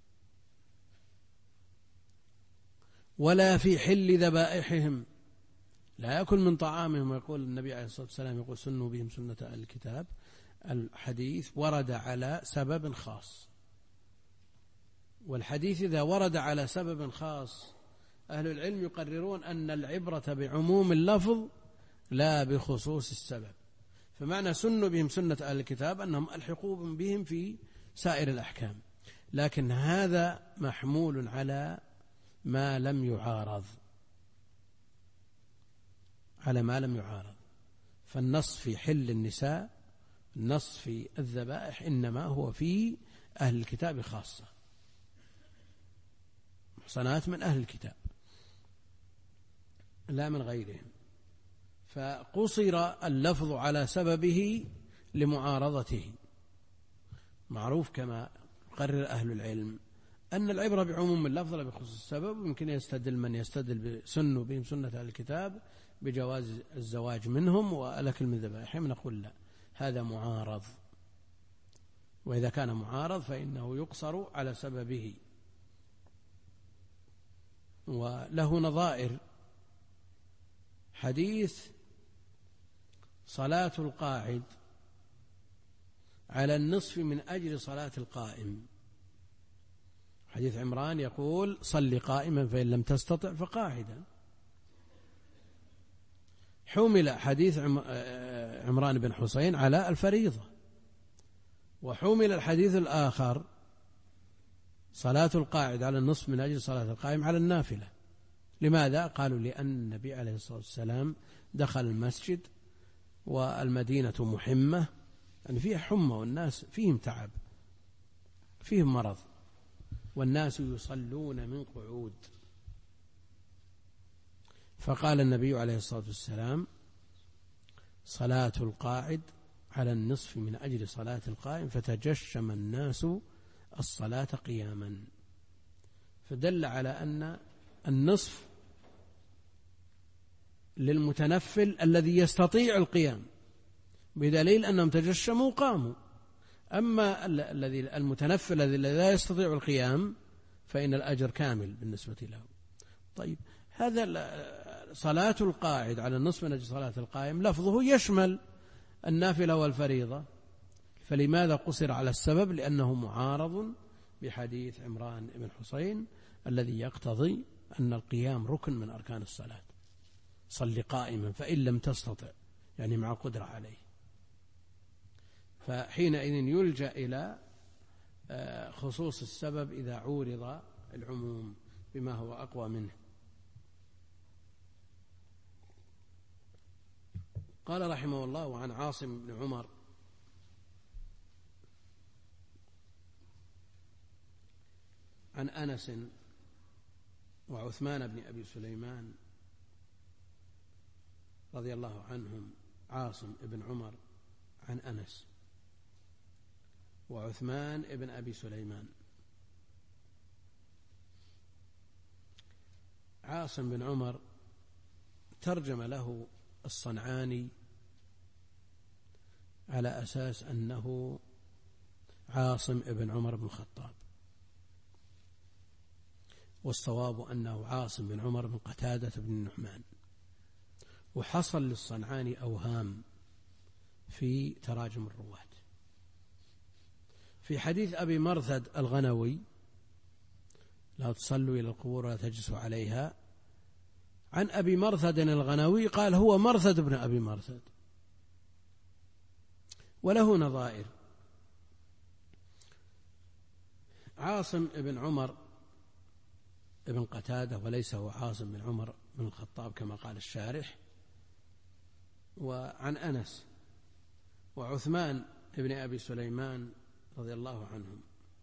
ولا في حل ذبائحهم، لا يأكل من طعامهم ويقول النبي عليه الصلاة والسلام يقول سنوا بهم سنة أهل الكتاب. الحديث ورد على سبب خاص، والحديث إذا ورد على سبب خاص أهل العلم يقررون أن العبرة بعموم اللفظ لا بخصوص السبب. فمعنى سنوا بهم سنة أهل الكتاب أنهم ألحقوا بهم في سائر الأحكام، لكن هذا محمول على ما لم يعارض، فالنص في حل النساء، النص في الذبائح إنما هو في أهل الكتاب خاصة، محصنات من أهل الكتاب لا من غيرهم. فقصر اللفظ على سببه لمعارضته. معروف كما قرر أهل العلم أن العبرة بعموم اللفظ لا بخصوص السبب. يمكن يستدل من يستدل بسنوا بهم سنة أهل الكتاب بجواز الزواج منهم والأكل من ذبائحهم، نقول لا، هذا معارض. وإذا كان معارض فإنه يقصر على سببه. وله نظائر حديث صلاة القاعد على النصف من أجل صلاة القائم. حديث عمران يقول صل قائما فإن لم تستطع فقاعدا. حمل حديث عمران بن حسين على الفريضة، وحمل الحديث الآخر صلاة القاعد على النصف من أجل صلاة القائم على النافلة. لماذا؟ قالوا لأن النبي عليه الصلاة والسلام دخل المسجد والمدينة محمة، يعني فيها حمى والناس فيهم تعب، فيهم مرض، والناس يصلون من قعود. فقال النبي عليه الصلاة والسلام صلاة القاعد على النصف من أجل صلاة القائم، فتجشم الناس الصلاة قياما. فدل على أن النصف للمتنفل الذي يستطيع القيام، بدليل أنهم تجشموا قاموا. أما المتنفل الذي لا يستطيع القيام فإن الأجر كامل بالنسبة له. طيب، هذا صلاة القاعد على النصف من أجل صلاة القائم لفظه يشمل النافلة والفريضة، فلماذا قصر على السبب؟ لأنه معارض بحديث عمران بن حسين الذي يقتضي أن القيام ركن من أركان الصلاة. صل قائما فإن لم تستطع، يعني مع قدرة عليه. فحينئذ يلجأ إلى خصوص السبب إذا عورض العموم بما هو أقوى منه. قال رحمه الله: وعن عاصم بن عمر عن أنس وعثمان بن أبي سليمان رضي الله عنهم. عاصم بن عمر عن أنس وعثمان بن أبي سليمان. عاصم بن عمر ترجم له الصنعاني على أساس أنه عاصم بن عمر بن الخطاب، والصواب أنه عاصم بن عمر بن قتادة بن النعمان. وحصل للصنعاني أوهام في تراجم الرواة. في حديث أبي مرثد الغنوي لا تصلوا إلى القبور ولا تجلسوا عليها، عن أبي مرثد الغنوي قال هو مرثد بن أبي مرثد، وله نظائر. عاصم بن عمر بن قتادة، وليس هو عاصم بن عمر بن الخطاب كما قال الشارح، وعن أنس وعثمان بن أبي سليمان رضي الله عنهم.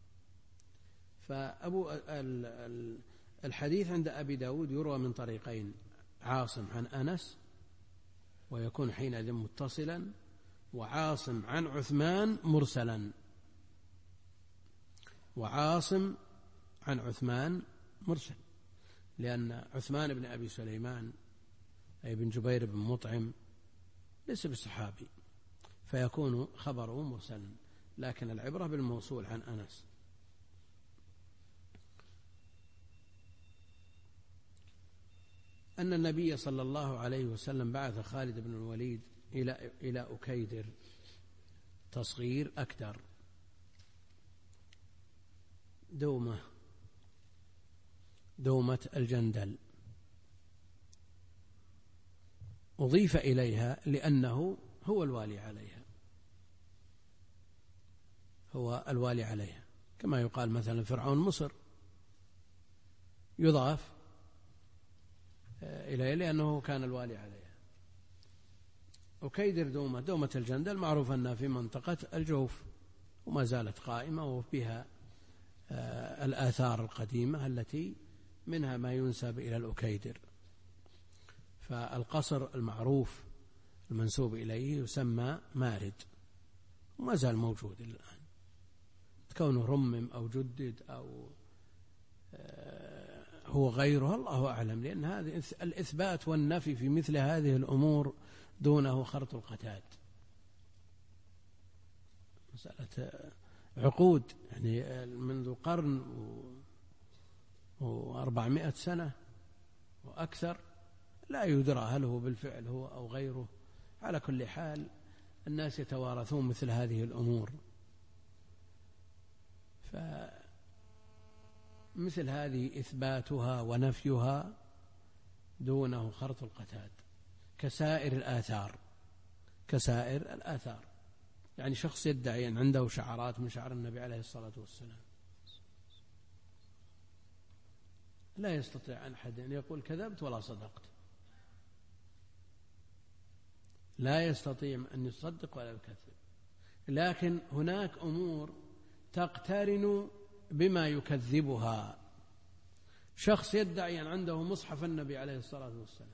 الحديث عند أبي داود يروى من طريقين، عاصم عن أنس ويكون حينئذ متصلا، وعاصم عن عثمان مرسلا، وعاصم عن عثمان مرسل، لأن عثمان بن أبي سليمان أي بن جبير بن مطعم ليس بالصحابي، فيكون خبره مرسلا، لكن العبرة بالموصول عن أنس. أن النبي صلى الله عليه وسلم بعث خالد بن الوليد إلى أكيدر، تصغير أكدر، دومة الجندل، أضيف إليها لأنه هو الوالي عليها، هو الوالي عليها، كما يقال مثلا فرعون مصر يضاف إليه لأنه كان الوالي عليها. أكيدر دومة الجندل معروف أنها في منطقة الجوف، وما زالت قائمة، وفيها الآثار القديمة التي منها ما ينسب إلى الأكيدر. فالقصر المعروف المنسوب إليه يسمى مارد، وما زال موجود إلى الآن، كونه رمم أو جدد أو هو غيره الله أعلم، لأن هذه الإثبات والنفي في مثل هذه الأمور دونه خرط القتاد، مسألة عقود، يعني منذ قرن و400 سنة وأكثر، لا يدرى هل هو بالفعل هو أو غيره. على كل حال الناس يتوارثون مثل هذه الأمور، فمثل هذه إثباتها ونفيها دونه خرط القتاد كسائر الآثار. يعني شخص يدعي أن عنده شعرات من شعر النبي عليه الصلاة والسلام، لا يستطيع أحد أن يقول كذبت ولا صدقت، لا يستطيع أن يصدق ولا يكذب، لكن هناك أمور تقترن بما يكذبها. شخص يدعي أن عنده مصحف النبي عليه الصلاة والسلام،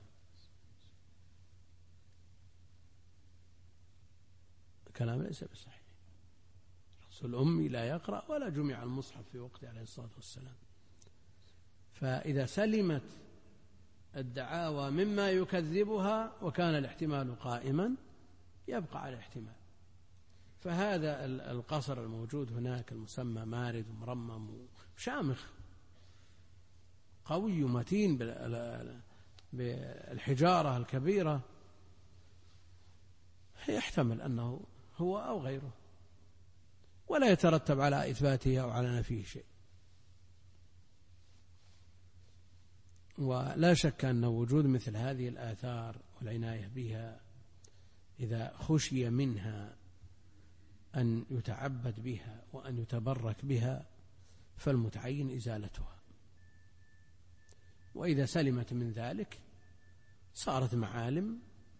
كلام ليس بصحيح، الشخص الأمي لا يقرأ ولا جمع المصحف في وقته عليه الصلاة والسلام. فإذا سلمت الدعاوى مما يكذبها وكان الاحتمال قائما يبقى على الاحتمال. فهذا القصر الموجود هناك المسمى مارد ومرمم وشامخ قوي متين بالحجارة الكبيرة، يحتمل أنه هو أو غيره، ولا يترتب على إثباته أو على نفيه شيء. ولا شك أن وجود مثل هذه الآثار والعناية بها إذا خشي منها أن يتعبد بها وأن يتبرك بها فالمتعين إزالتها، وإذا سلمت من ذلك صارت معالم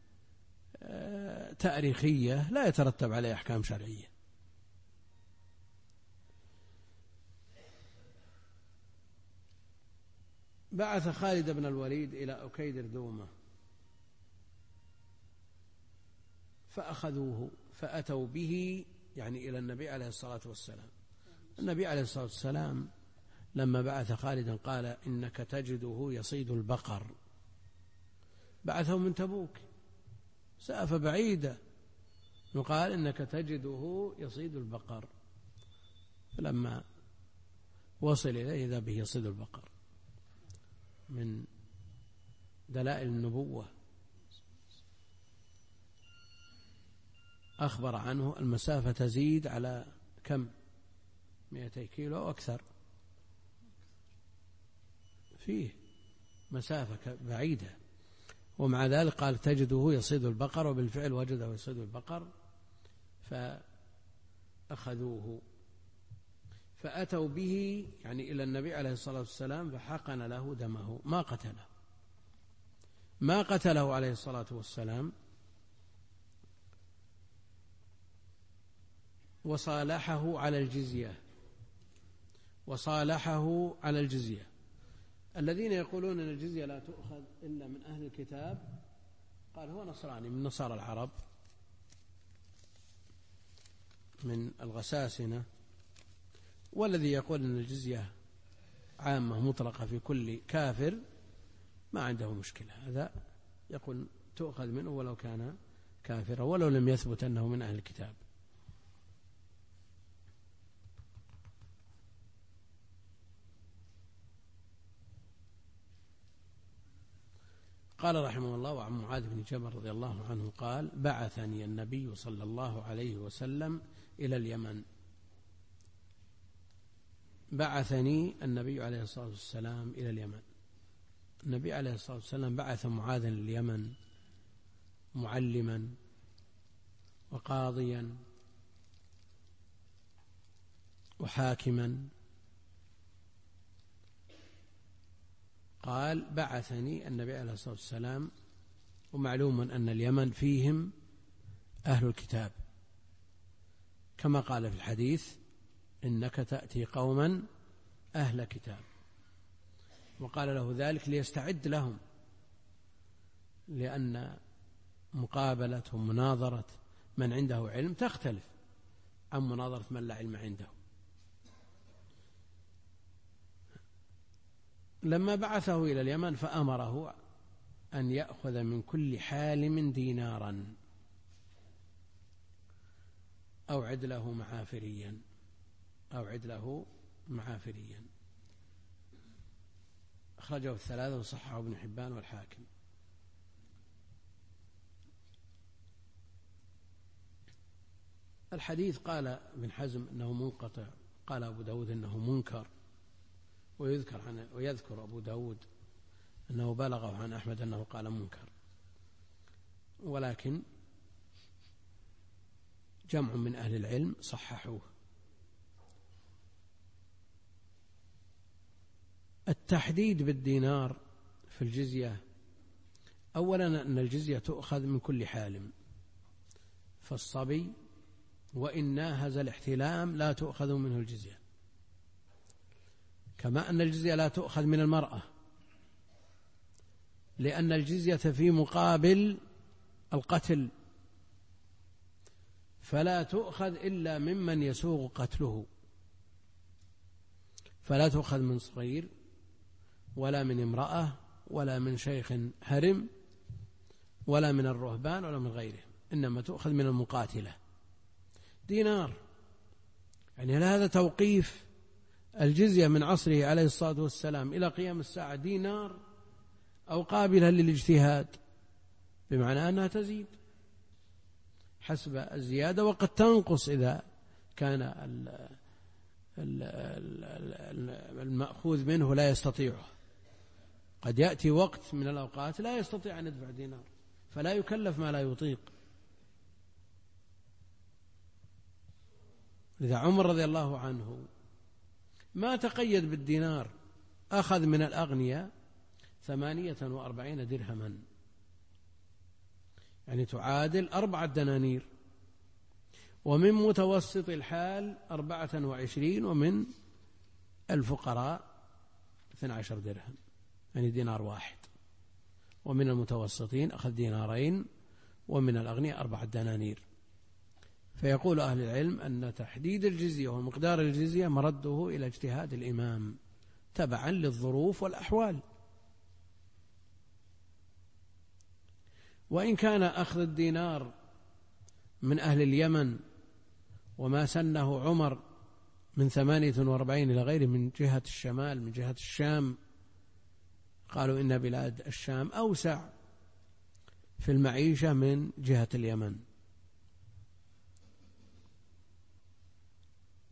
تاريخية لا يترتب عليها أحكام شرعية. بعث خالد بن الوليد إلى أكيدر دومة فأخذوه فأتوا به يعني إلى النبي عليه الصلاة والسلام. النبي عليه الصلاة والسلام لما بعث خالدا قال إنك تجده يصيد البقر، بعثه من تبوك سافة بعيدة، يقال إنك تجده يصيد البقر، فلما وصل إليه إذا به يصيد البقر من دلائل النبوة. أخبر عنه المسافة تزيد على كم 200 كيلو أو أكثر، فيه مسافة بعيدة، ومع ذلك قال تجده يصيد البقر، وبالفعل وجده يصيد البقر فأخذوه فأتوا به يعني إلى النبي عليه الصلاة والسلام فحقن له دمه، ما قتله عليه الصلاة والسلام، وصالحه على الجزية. الذين يقولون أن الجزية لا تؤخذ إلا من أهل الكتاب قال هو نصراني من نصارى العرب من الغساسنة، والذي يقول أن الجزية عامة مطلقة في كل كافر ما عنده مشكلة، هذا يقول تؤخذ منه ولو كان كافرا ولو لم يثبت أنه من أهل الكتاب. قال رحمه الله: وعن معاذ بن جبل رضي الله عنه قال: بعثني النبي صلى الله عليه وسلم إلى اليمن. بعثني النبي عليه الصلاة والسلام إلى اليمن. النبي عليه الصلاة والسلام بعث معاذا لليمن معلما وقاضيا وحاكما. قال بعثني النبي عليه الصلاة والسلام، ومعلوم أن اليمن فيهم أهل الكتاب كما قال في الحديث: إنك تأتي قوما أهل كتاب، وقال له ذلك ليستعد لهم، لأن مقابلة ومناظرة من عنده علم تختلف عن مناظرة من لا علم عنده. لما بعثه إلى اليمن فأمره أن يأخذ من كل حالم دينارا أو عدله معافريا. أخرجه الثلاثة وصححه ابن حبان والحاكم. الحديث قال ابن حزم أنه منقطع، قال أبو داود أنه منكر، ويذكر أبو داود أنه بلغه عن أحمد أنه قال منكر، ولكن جمع من أهل العلم صححوه. التحديد بالدينار في الجزية: أولا أن الجزية تؤخذ من كل حالم، فالصبي وإن ناهز الاحتلام لا تؤخذ منه الجزية، كما أن الجزية لا تؤخذ من المرأة، لأن الجزية في مقابل القتل، فلا تؤخذ إلا ممن يسوغ قتله، فلا تؤخذ من صغير ولا من امرأة ولا من شيخ هرم ولا من الرهبان ولا من غيرهم، إنما تؤخذ من المقاتلة. دينار يعني هذا توقيف الجزية من عصره عليه الصلاة والسلام إلى قيام الساعة دينار، أو قابلة للاجتهاد، بمعنى أنها تزيد حسب الزيادة، وقد تنقص إذا كان المأخوذ منه لا يستطيعه. قد يأتي وقت من الأوقات لا يستطيع أن يدفع دينار، فلا يكلف ما لا يطيق. لذا عمر رضي الله عنه ما تقيد بالدينار، أخذ من الأغنياء 48 درهما، يعني تعادل 4 دنانير، ومن متوسط الحال 24، ومن الفقراء 12 درهم، يعني دينار واحد. ومن المتوسطين أخذ دينارين، ومن الأغنياء 4 دنانير. فيقول أهل العلم أن تحديد الجزية ومقدار الجزية مرده إلى اجتهاد الإمام تبعا للظروف والأحوال. وإن كان أخذ الدينار من أهل اليمن وما سنه عمر من 48 إلى غيره من جهة الشمال، من جهة الشام، قالوا إن بلاد الشام أوسع في المعيشة من جهة اليمن،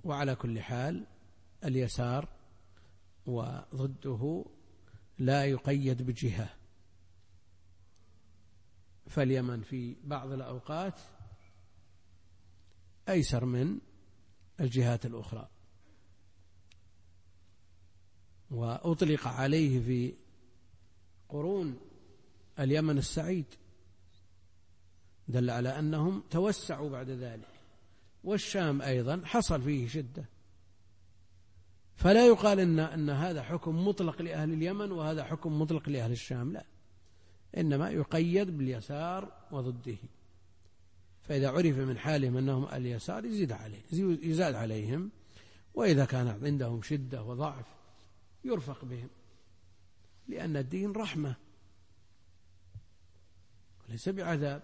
وعلى كل حال اليسار وضده لا يقيد بجهة، فاليمن في بعض الأوقات أيسر من الجهات الأخرى. وأطلق عليه في قرون اليمن السعيد، دل على أنهم توسعوا بعد ذلك. والشام أيضا حصل فيه شدة، فلا يقال أن هذا حكم مطلق لأهل اليمن وهذا حكم مطلق لأهل الشام، لا، إنما يقيد باليسار وضده. فإذا عرف من حالهم أنهم اليسار يزاد عليهم، وإذا كان عندهم شدة وضعف يرفق بهم، لأن الدين رحمة وليس بعذاب.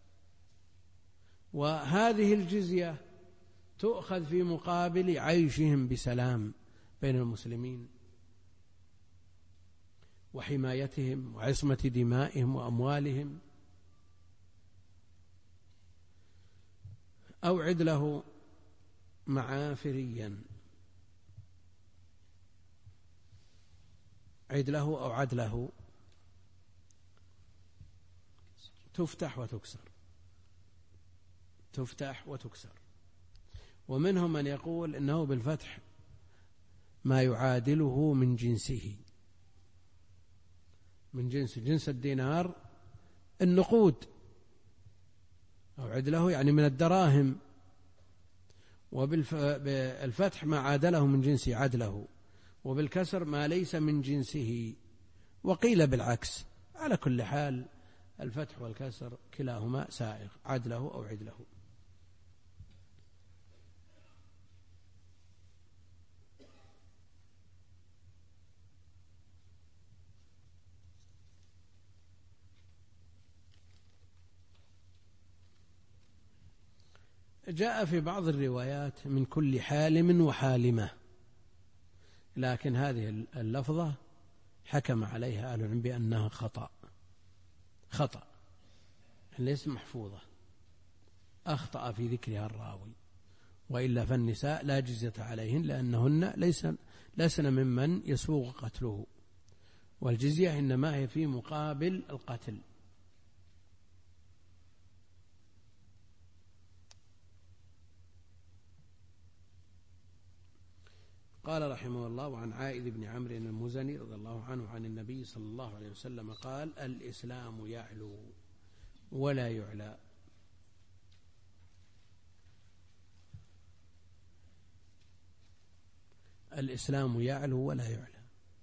وهذه الجزية تؤخذ في مقابل عيشهم بسلام بين المسلمين وحمايتهم وعصمة دمائهم وأموالهم. أوعد له معافريا، عد له أو عد له، تفتح وتكسر، تفتح وتكسر. ومنهم من يقول إنه بالفتح ما يعادله من جنسه، من جنس الدينار النقود، أوعد له يعني من الدراهم، وبالفتح ما عادله من جنسه عدله، وبالكسر ما ليس من جنسه. وقيل بالعكس. على كل حال الفتح والكسر كلاهما سائغ، عدله أو عدله. جاء في بعض الروايات من كل حالم وحالمة، لكن هذه اللفظة حكم عليها أهل العلم بأنها خطأ ليس محفوظة، أخطأ في ذكرها الراوي، وإلا فالنساء لا جزية عليهن لأنهن لسن ممن يسوغ قتله، والجزية إنما هي في مقابل القتل. قال رحمه الله: وعن عائذ بن عمرو المزني رضي الله عنه عن النبي صلى الله عليه وسلم قال: الإسلام يعلو ولا يعلى. الإسلام يعلو ولا يعلى،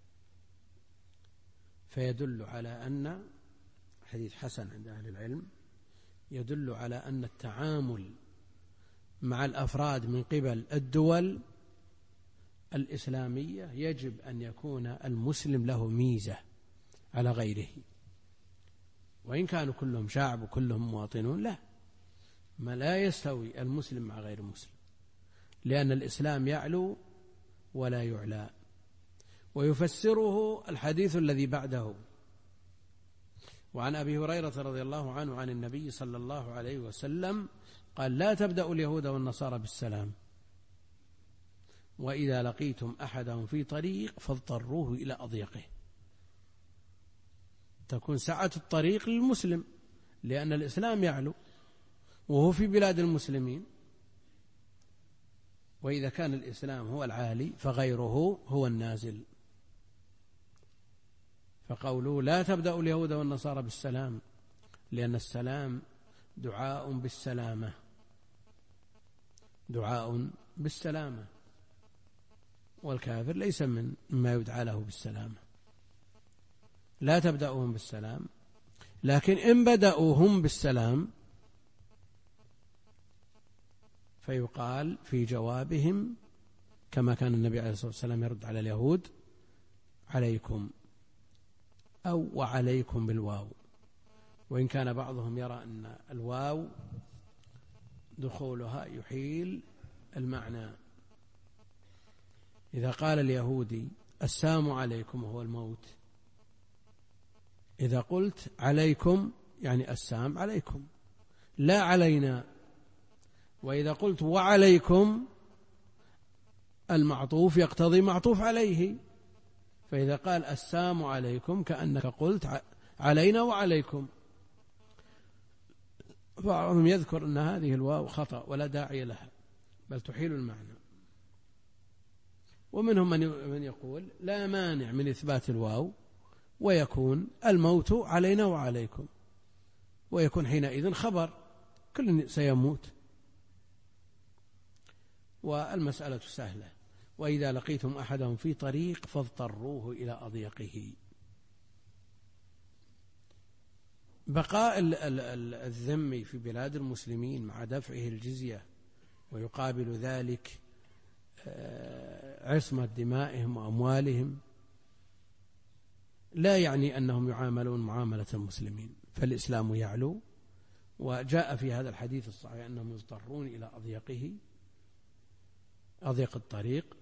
فيدل على أن حديث حسن عند أهل العلم، يدل على أن التعامل مع الأفراد من قبل الدول الإسلامية يجب أن يكون المسلم له ميزة على غيره، وإن كانوا كلهم شعب وكلهم مواطنون، لا، ما لا يستوي المسلم مع غير المسلم، لأن الإسلام يعلو ولا يعلى. ويفسره الحديث الذي بعده: وعن أبي هريرة رضي الله عنه عن النبي صلى الله عليه وسلم قال: لا تبدأوا اليهود والنصارى بالسلام، وإذا لقيتم أحدهم في طريق فاضطروه إلى أضيقه. تكون سعة الطريق للمسلم، لأن الإسلام يعلو وهو في بلاد المسلمين، وإذا كان الإسلام هو العالي فغيره هو النازل. فقوله لا تبدأوا اليهود والنصارى بالسلام، لأن السلام دعاء بالسلامة، دعاء بالسلامة، والكافر ليس مما يدعى له بالسلامة. لا تبدأوهم بالسلام، لكن إن بدأوهم بالسلام فيقال في جوابهم كما كان النبي عليه الصلاة والسلام يرد على اليهود: عليكم، أو وعليكم بالواو، وإن كان بعضهم يرى أن الواو دخولها يحيل المعنى. إذا قال اليهودي السلام عليكم وهو الموت، إذا قلت عليكم يعني السلام عليكم لا علينا، وإذا قلت وعليكم المعطوف يقتضي معطوف عليه، فإذا قال السلام عليكم كأنك قلت علينا وعليكم. بعضهم يذكر أن هذه الواو خطأ ولا داعي لها بل تحيل المعنى، ومنهم من يقول لا مانع من إثبات الواو ويكون الموت علينا وعليكم، ويكون حينئذ خبر كل سيموت، والمسألة سهلة. وإذا لقيتم أحدهم في طريق فاضطروه إلى أضيقه. بقاء الذم في بلاد المسلمين مع دفعه الجزية ويقابل ذلك عصمة دمائهم وأموالهم لا يعني أنهم يعاملون معاملة المسلمين، فالإسلام يعلو، وجاء في هذا الحديث الصحيح أنهم يضطرون إلى أضيقه، أضيق الطريق،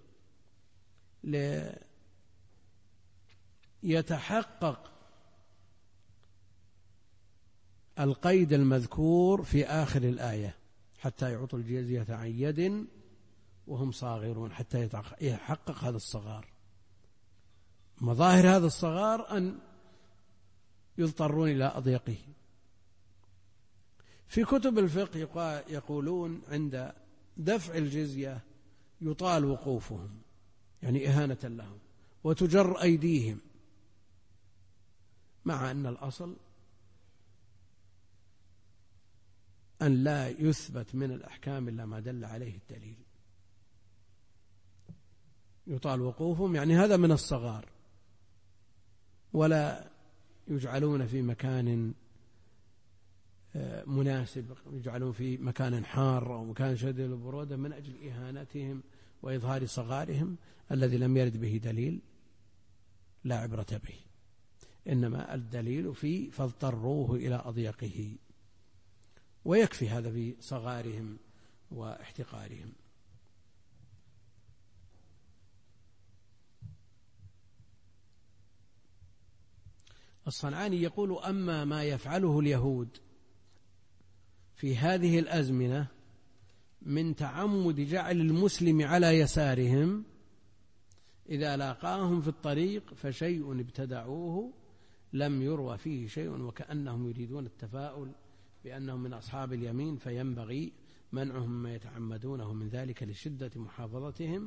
ليتحقق القيد المذكور في آخر الآية حتى يعطوا الجزية عن يد وهم صاغرون، حتى يحقق هذا الصغار. مظاهر هذا الصغار أن يضطرون إلى أضيقه. في كتب الفقه يقولون عند دفع الجزية يطال وقوفهم، يعني إهانة لهم، وتجر أيديهم، مع أن الأصل أن لا يثبت من الأحكام إلا ما دل عليه الدليل. يطال وقوفهم يعني هذا من الصغار، ولا يجعلون في مكان مناسب، يجعلون في مكان حار أو مكان شديد البرودة من أجل إهانتهم وإظهار صغارهم الذي لم يرد به دليل لا عبرة به، إنما الدليل في فاضطروه إلى أضيقه، ويكفي هذا في صغارهم واحتقارهم. الصنعاني يقول أما ما يفعله اليهود في هذه الأزمنة من تعمد جعل المسلم على يسارهم إذا لاقاهم في الطريق فشيء ابتدعوه لم يروى فيه شيء، وكأنهم يريدون التفاؤل بأنهم من أصحاب اليمين، فينبغي منعهم ما يتعمدونه من ذلك لشدة محافظتهم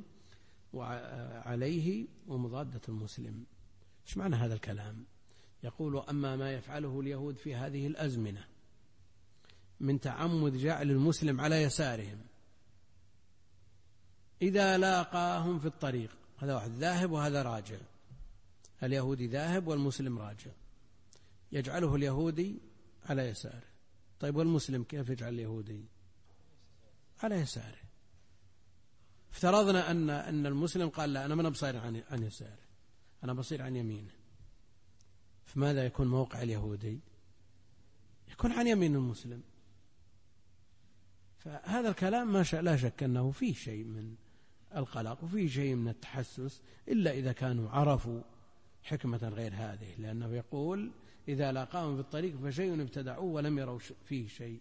عليه ومضادة المسلم. إيش معنى هذا الكلام؟ يقول أما ما يفعله اليهود في هذه الأزمنة من تعمد جعل المسلم على يسارهم إذا لاقاهم في الطريق، هذا واحد ذاهب وهذا راجع، اليهودي ذاهب والمسلم راجع، يجعله اليهودي على يساره. طيب والمسلم كيف يجعل اليهودي على يساره؟ افترضنا أن المسلم قال لا، أنا ما بصير عن يساره، أنا بصير عن يمينه، فماذا يكون موقع اليهودي؟ يكون عن يمين المسلم. فهذا الكلام لا شك أنه فيه شيء من القلق وفيه شيء من التحسس، إلا إذا كانوا عرفوا حكمة غير هذه، لأنه يقول إذا لاقاهم في الطريق فشيء ابتدعوه ولم يروا فيه شيء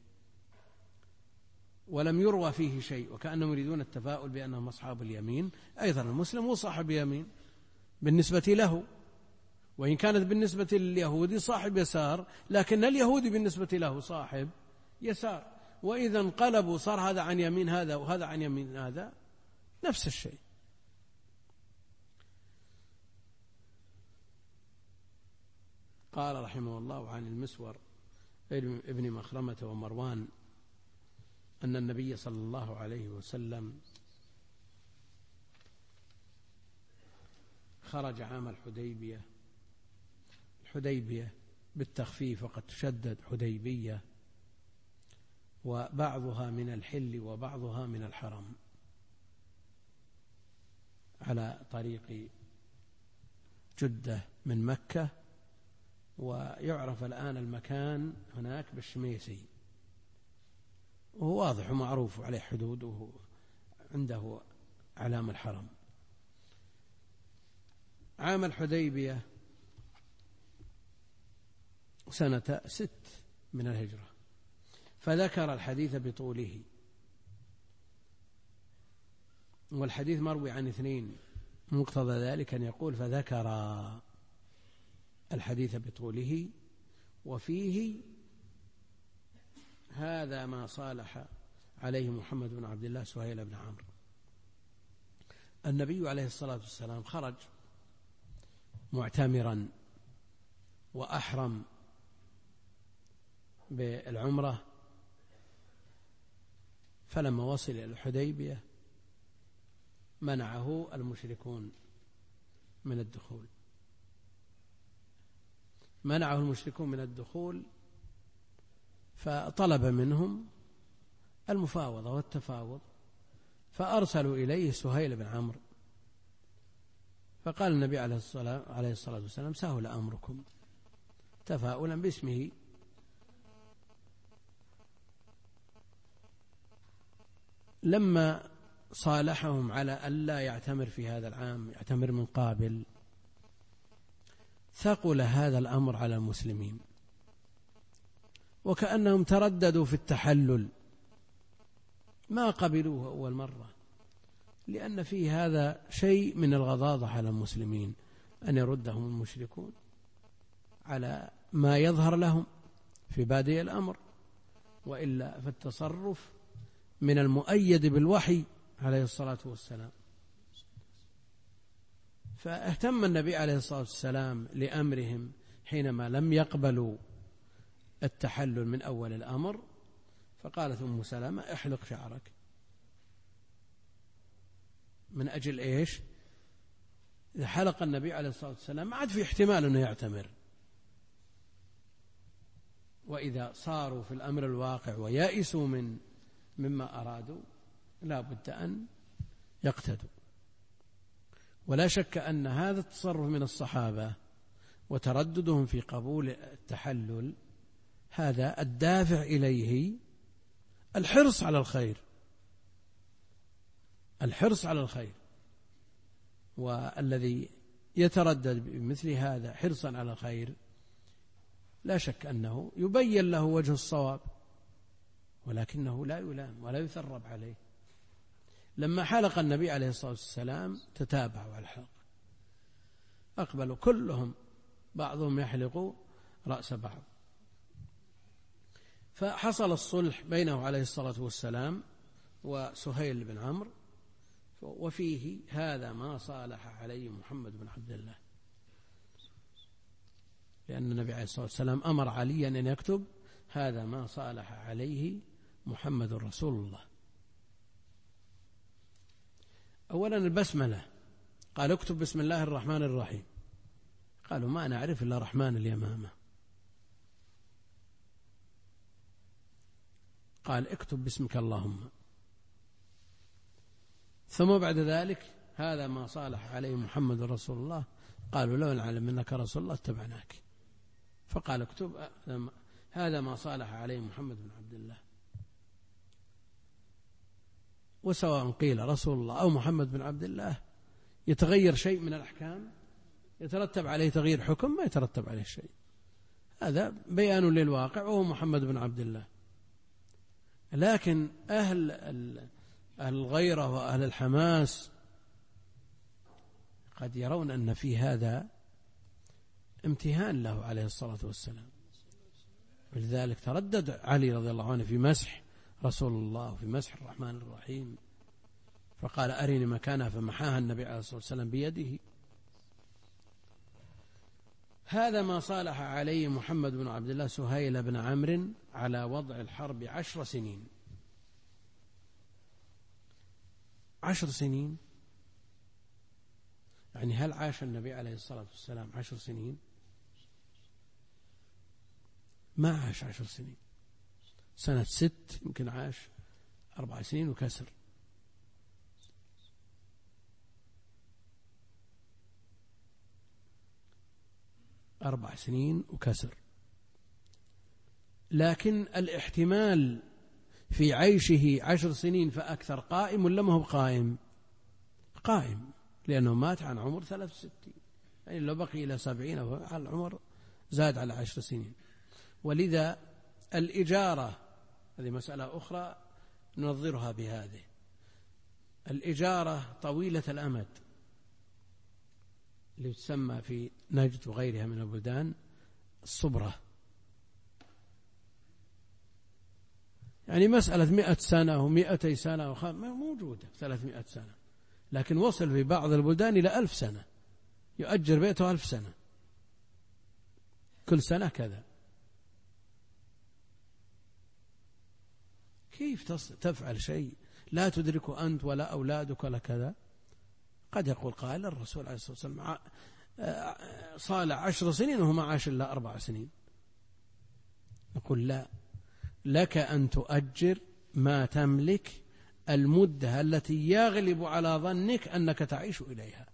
ولم يروى فيه شيء، وكأنهم يريدون التفاؤل بأنهم أصحاب اليمين. أيضا المسلم هو صاحب يمين بالنسبة له، وإن كانت بالنسبة لليهودي صاحب يسار، لكن اليهودي بالنسبة له صاحب يسار، وإذا انقلبوا صار هذا عن يمين هذا وهذا عن يمين هذا نفس الشيء. قال رحمه الله عن المسور ابن مخرمة ومروان أن النبي صلى الله عليه وسلم خرج عام الحديبية بالتخفيف، وقد تشدد حديبية، وبعضها من الحل وبعضها من الحرم، على طريق جدة من مكة، ويعرف الآن المكان هناك بالشميسي، وهو واضح ومعروف عليه حدود، وهو عنده علام الحرم. عام الحديبية سنة 6 من الهجرة، فذكر الحديث بطوله، والحديث مروي عن 2، مقتضى ذلك أن يقول فذكر الحديث بطوله وفيه هذا ما صالح عليه محمد بن عبد الله سهيل بن عمرو. النبي عليه الصلاة والسلام خرج معتمرا وأحرم بالعمرة، فلما وصل إلى الحديبية منعه المشركون من الدخول، فطلب منهم المفاوضة والتفاوض، فأرسلوا إليه سهيل بن عمرو، فقال النبي عليه الصلاة والسلام سهل أمركم، تفاؤلا باسمه. لما صالحهم على ألا يعتمر في هذا العام، يعتمر من قابل، ثقل هذا الأمر على المسلمين، وكأنهم ترددوا في التحلل، ما قبلوه أول مرة، لأن فيه هذا شيء من الغضاضة على المسلمين أن يردهم المشركون على ما يظهر لهم في بادئ الأمر، وإلا فالتصرف من المؤيد بالوحي عليه الصلاة والسلام. فاهتم النبي عليه الصلاة والسلام لأمرهم حينما لم يقبلوا التحلل من أول الأمر، فقالت أم سلمة احلق شعرك. من أجل إيش؟ إذا حلق النبي عليه الصلاة والسلام ما عاد في احتمال أنه يعتمر، وإذا صاروا في الأمر الواقع ويائسوا مما أرادوا لا بد أن يقتدوا. ولا شك أن هذا التصرف من الصحابة وترددهم في قبول التحلل هذا الدافع إليه الحرص على الخير، والذي يتردد بمثل هذا حرصا على الخير لا شك أنه يبين له وجه الصواب، ولكنه لا يلام ولا يثرب عليه. لما حلق النبي عليه الصلاة والسلام تتابعوا على الحلق، أقبلوا كلهم بعضهم يحلق رأس بعض، فحصل الصلح بينه عليه الصلاة والسلام وسهيل بن عمرو، وفيه هذا ما صالح عليه محمد بن عبد الله، لأن النبي عليه الصلاة والسلام أمر عليا أن يكتب هذا ما صالح عليه محمد رسول الله. أولا البسملة، قال اكتب بسم الله الرحمن الرحيم، قالوا ما نعرف إلا رحمن اليمامة، قال اكتب باسمك اللهم، ثم بعد ذلك هذا ما صالح عليه محمد رسول الله، قالوا لو نعلم أنك رسول الله اتبعناك، فقال اكتب هذا ما صالح عليه محمد بن عبد الله. وسواء قيل رسول الله أو محمد بن عبد الله يتغير شيء من الأحكام، يترتب عليه تغيير حكم، ما يترتب عليه شيء، هذا بيان للواقع وهو محمد بن عبد الله. لكن أهل الغيرة وأهل الحماس قد يرون أن في هذا امتهان له عليه الصلاة والسلام، ولذلك تردد علي رضي الله عنه في مسح رسول الله وفي مسح الرحمن الرحيم، فقال أرني مكانها، فمحاها النبي عليه الصلاة والسلام بيده. هذا ما صالح عليه محمد بن عبد الله سهيل بن عمرو على وضع الحرب 10 سنين. 10 سنين، يعني هل عاش النبي عليه الصلاة والسلام 10 سنين؟ ما عاش 10 سنين، سنة 6 يمكن عاش 4 سنين وكسر. لكن الاحتمال في عيشه 10 سنين فأكثر قائم ولا ما هو قائم، لأنه مات عن عمر 63، يعني لو بقي إلى 70 العمر زاد على 10 سنين. ولذا الإجارة هذه مسألة أخرى ننظرها بهذه. الإجارة طويلة الأمد اللي تسمى في نجد وغيرها من البلدان الصبرة، يعني مسألة 100 سنة و200 سنة موجودة 300 سنة، لكن وصل في بعض البلدان إلى 1000 سنة، يؤجر بيته 1000 سنة، كل سنة كذا. كيف تفعل شيء لا تدركه أنت ولا أولادك ولا كذا؟ قد يقول قائل الرسول عليه الصلاة والسلام صالح 10 سنين وهو ما عاش إلا 4 سنين. نقول لا، لك أن تؤجر ما تملك المدة التي يغلب على ظنك أنك تعيش إليها.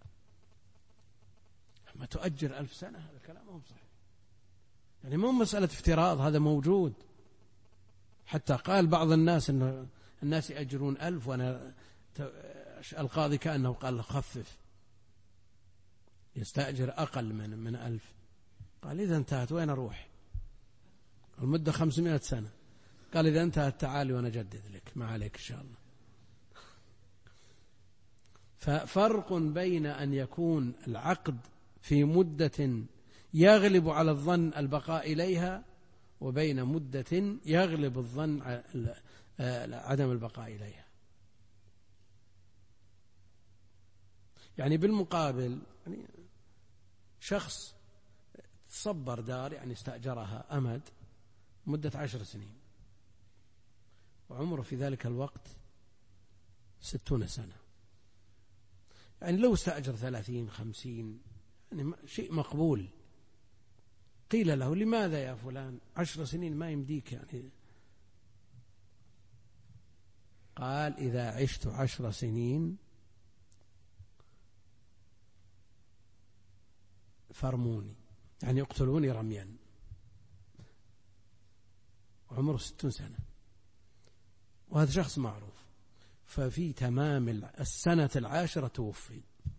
ما تؤجر 1000 سنة، هذا الكلام مو صحيح، يعني مو مسألة افتراض، هذا موجود. حتى قال بعض الناس أن الناس يأجرون 1000، وأنا القاضي كأنه قال خفف، يستأجر أقل من 1000. قال إذا انتهت وين أروح؟ المدة 500 سنة. قال إذا انتهت تعالي وأنا أجدد لك، ما عليك إن شاء الله. ففرق بين أن يكون العقد في مدة يغلب على الظن البقاء إليها، وبين مدة يغلب الظن عدم البقاء إليها. يعني بالمقابل، يعني شخص تصبر دار، يعني استأجرها أمد مدة 10 سنين، وعمره في ذلك الوقت 60 سنة، يعني لو استأجر 30 50 يعني شيء مقبول. قيل له لماذا يا فلان 10 سنين ما يمديك؟ يعني قال إذا عشت 10 سنين فرموني، يعني يقتلوني رميا. عمره 60 سنة، وهذا شخص معروف. ففي تمام السنة 10 توفي.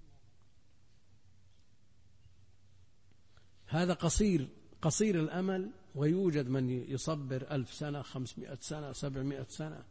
هذا قصير الأمل، ويوجد من يصبر 1000 سنة 500 سنة 700 سنة.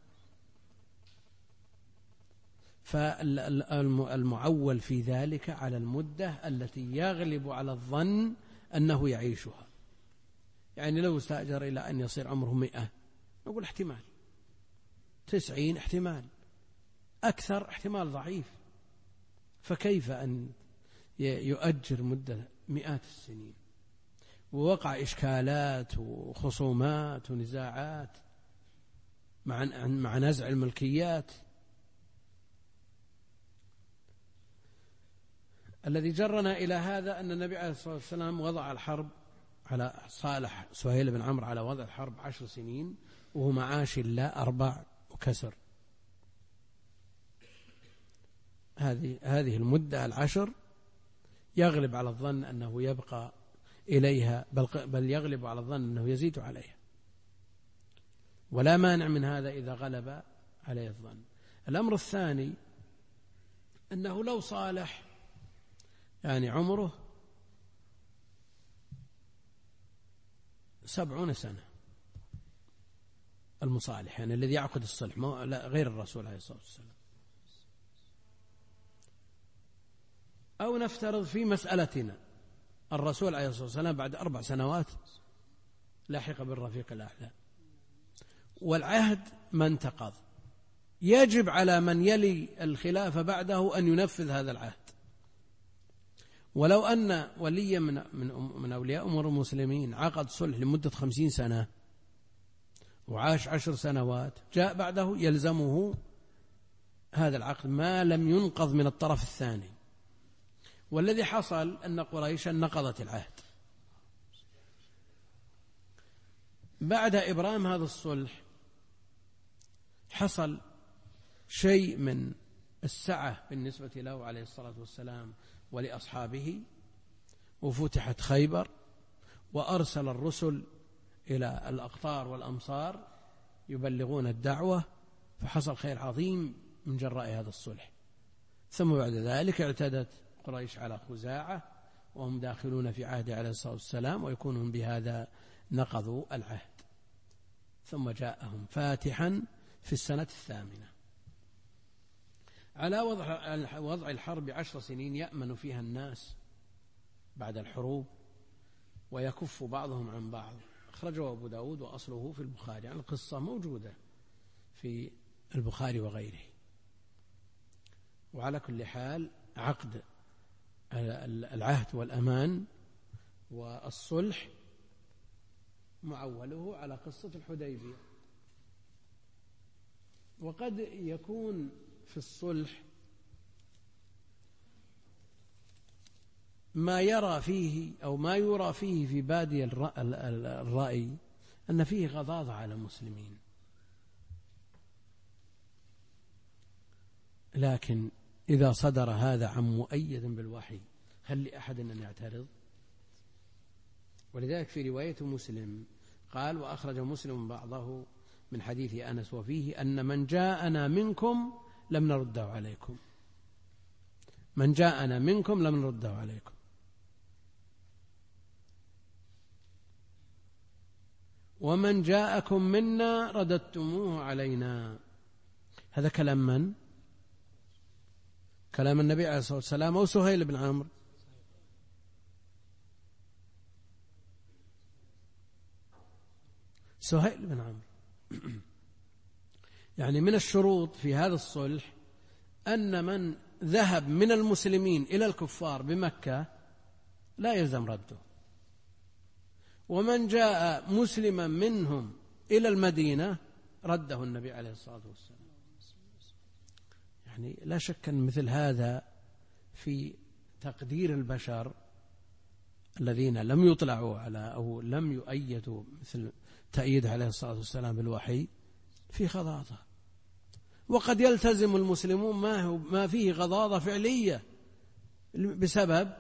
فالمعول في ذلك على المدة التي يغلب على الظن أنه يعيشها. يعني لو استأجر إلى أن يصير عمره 100، نقول احتمال 90، احتمال أكثر، احتمال ضعيف. فكيف أن يؤجر مدة 100 السنين، ووقع إشكالات وخصومات ونزاعات مع نزع الملكيات. الذي جرنا إلى هذا أن النبي عليه الصلاة والسلام وضع الحرب على صالح سهيل بن عمرو، على وضع الحرب 10 سنين وهو معاش إلا 4 وكسر. هذه المدة 10 يغلب على الظن أنه يبقى إليها، بل يغلب على الظن أنه يزيد عليها، ولا مانع من هذا إذا غلب عليه الظن. الأمر الثاني أنه لو صالح، يعني عمره 70 سنة، المصالح يعني الذي يعقد الصلح، لا غير الرسول عليه الصلاة والسلام. أو نفترض في مسألتنا الرسول عليه الصلاة والسلام بعد 4 سنوات لاحق بالرفيق الأعلى، والعهد ما انتقض، يجب على من يلي الخلافة بعده أن ينفذ هذا العهد. ولو أن وليا من أولياء أمور المسلمين عقد صلح لمدة 50 سنة وعاش 10 سنوات، جاء بعده يلزمه هذا العقد ما لم ينقض من الطرف الثاني. والذي حصل أن قريشا نقضت العهد. بعد إبرام هذا الصلح حصل شيء من السعة بالنسبة له عليه الصلاة والسلام ولأصحابه، وفتحت خيبر، وأرسل الرسل إلى الأقطار والأمصار يبلغون الدعوة، فحصل خير عظيم من جراء هذا الصلح. ثم بعد ذلك اعتدت قريش على خزاعة، وهم داخلون في عهد عليه الصلاة والسلام، ويكونهم بهذا نقضوا العهد. ثم جاءهم فاتحا في السنة 8. على وضع الحرب 10 سنين يأمن فيها الناس بعد الحروب ويكف بعضهم عن بعض. أخرجه أبو داود وأصله في البخاري. يعني القصة موجودة في البخاري وغيره. وعلى كل حال عقد العهد والأمان والصلح معوله على قصة الحديبية. وقد يكون في الصلح ما يرى فيه أو ما يرى فيه في بادي الرأي أن فيه غضاضة على المسلمين، لكن إذا صدر هذا عن مؤيد بالوحي هل لأحد أن يعترض؟ ولذلك في رواية مسلم قال: وأخرج مسلم بعضه من حديث أنس وفيه أن من جاءنا منكم لم نرده عليكم، من جاءنا منكم لم نرده عليكم. ومن جاءكم منا رددتموه علينا. هذا كلام من؟ كلام النبي عليه الصلاة والسلام أو سهيل بن عمرو؟ سهيل بن عمرو. يعني من الشروط في هذا الصلح أن من ذهب من المسلمين إلى الكفار بمكة لا يلزم رده، ومن جاء مسلما منهم إلى المدينة رده النبي عليه الصلاة والسلام. يعني لا شك أن مثل هذا في تقدير البشر الذين لم يطلعوا على أو لم يؤيدوا مثل تأييد عليه الصلاة والسلام بالوحي في غضاضة. وقد يلتزم المسلمون ما فيه غضاضة فعلية بسبب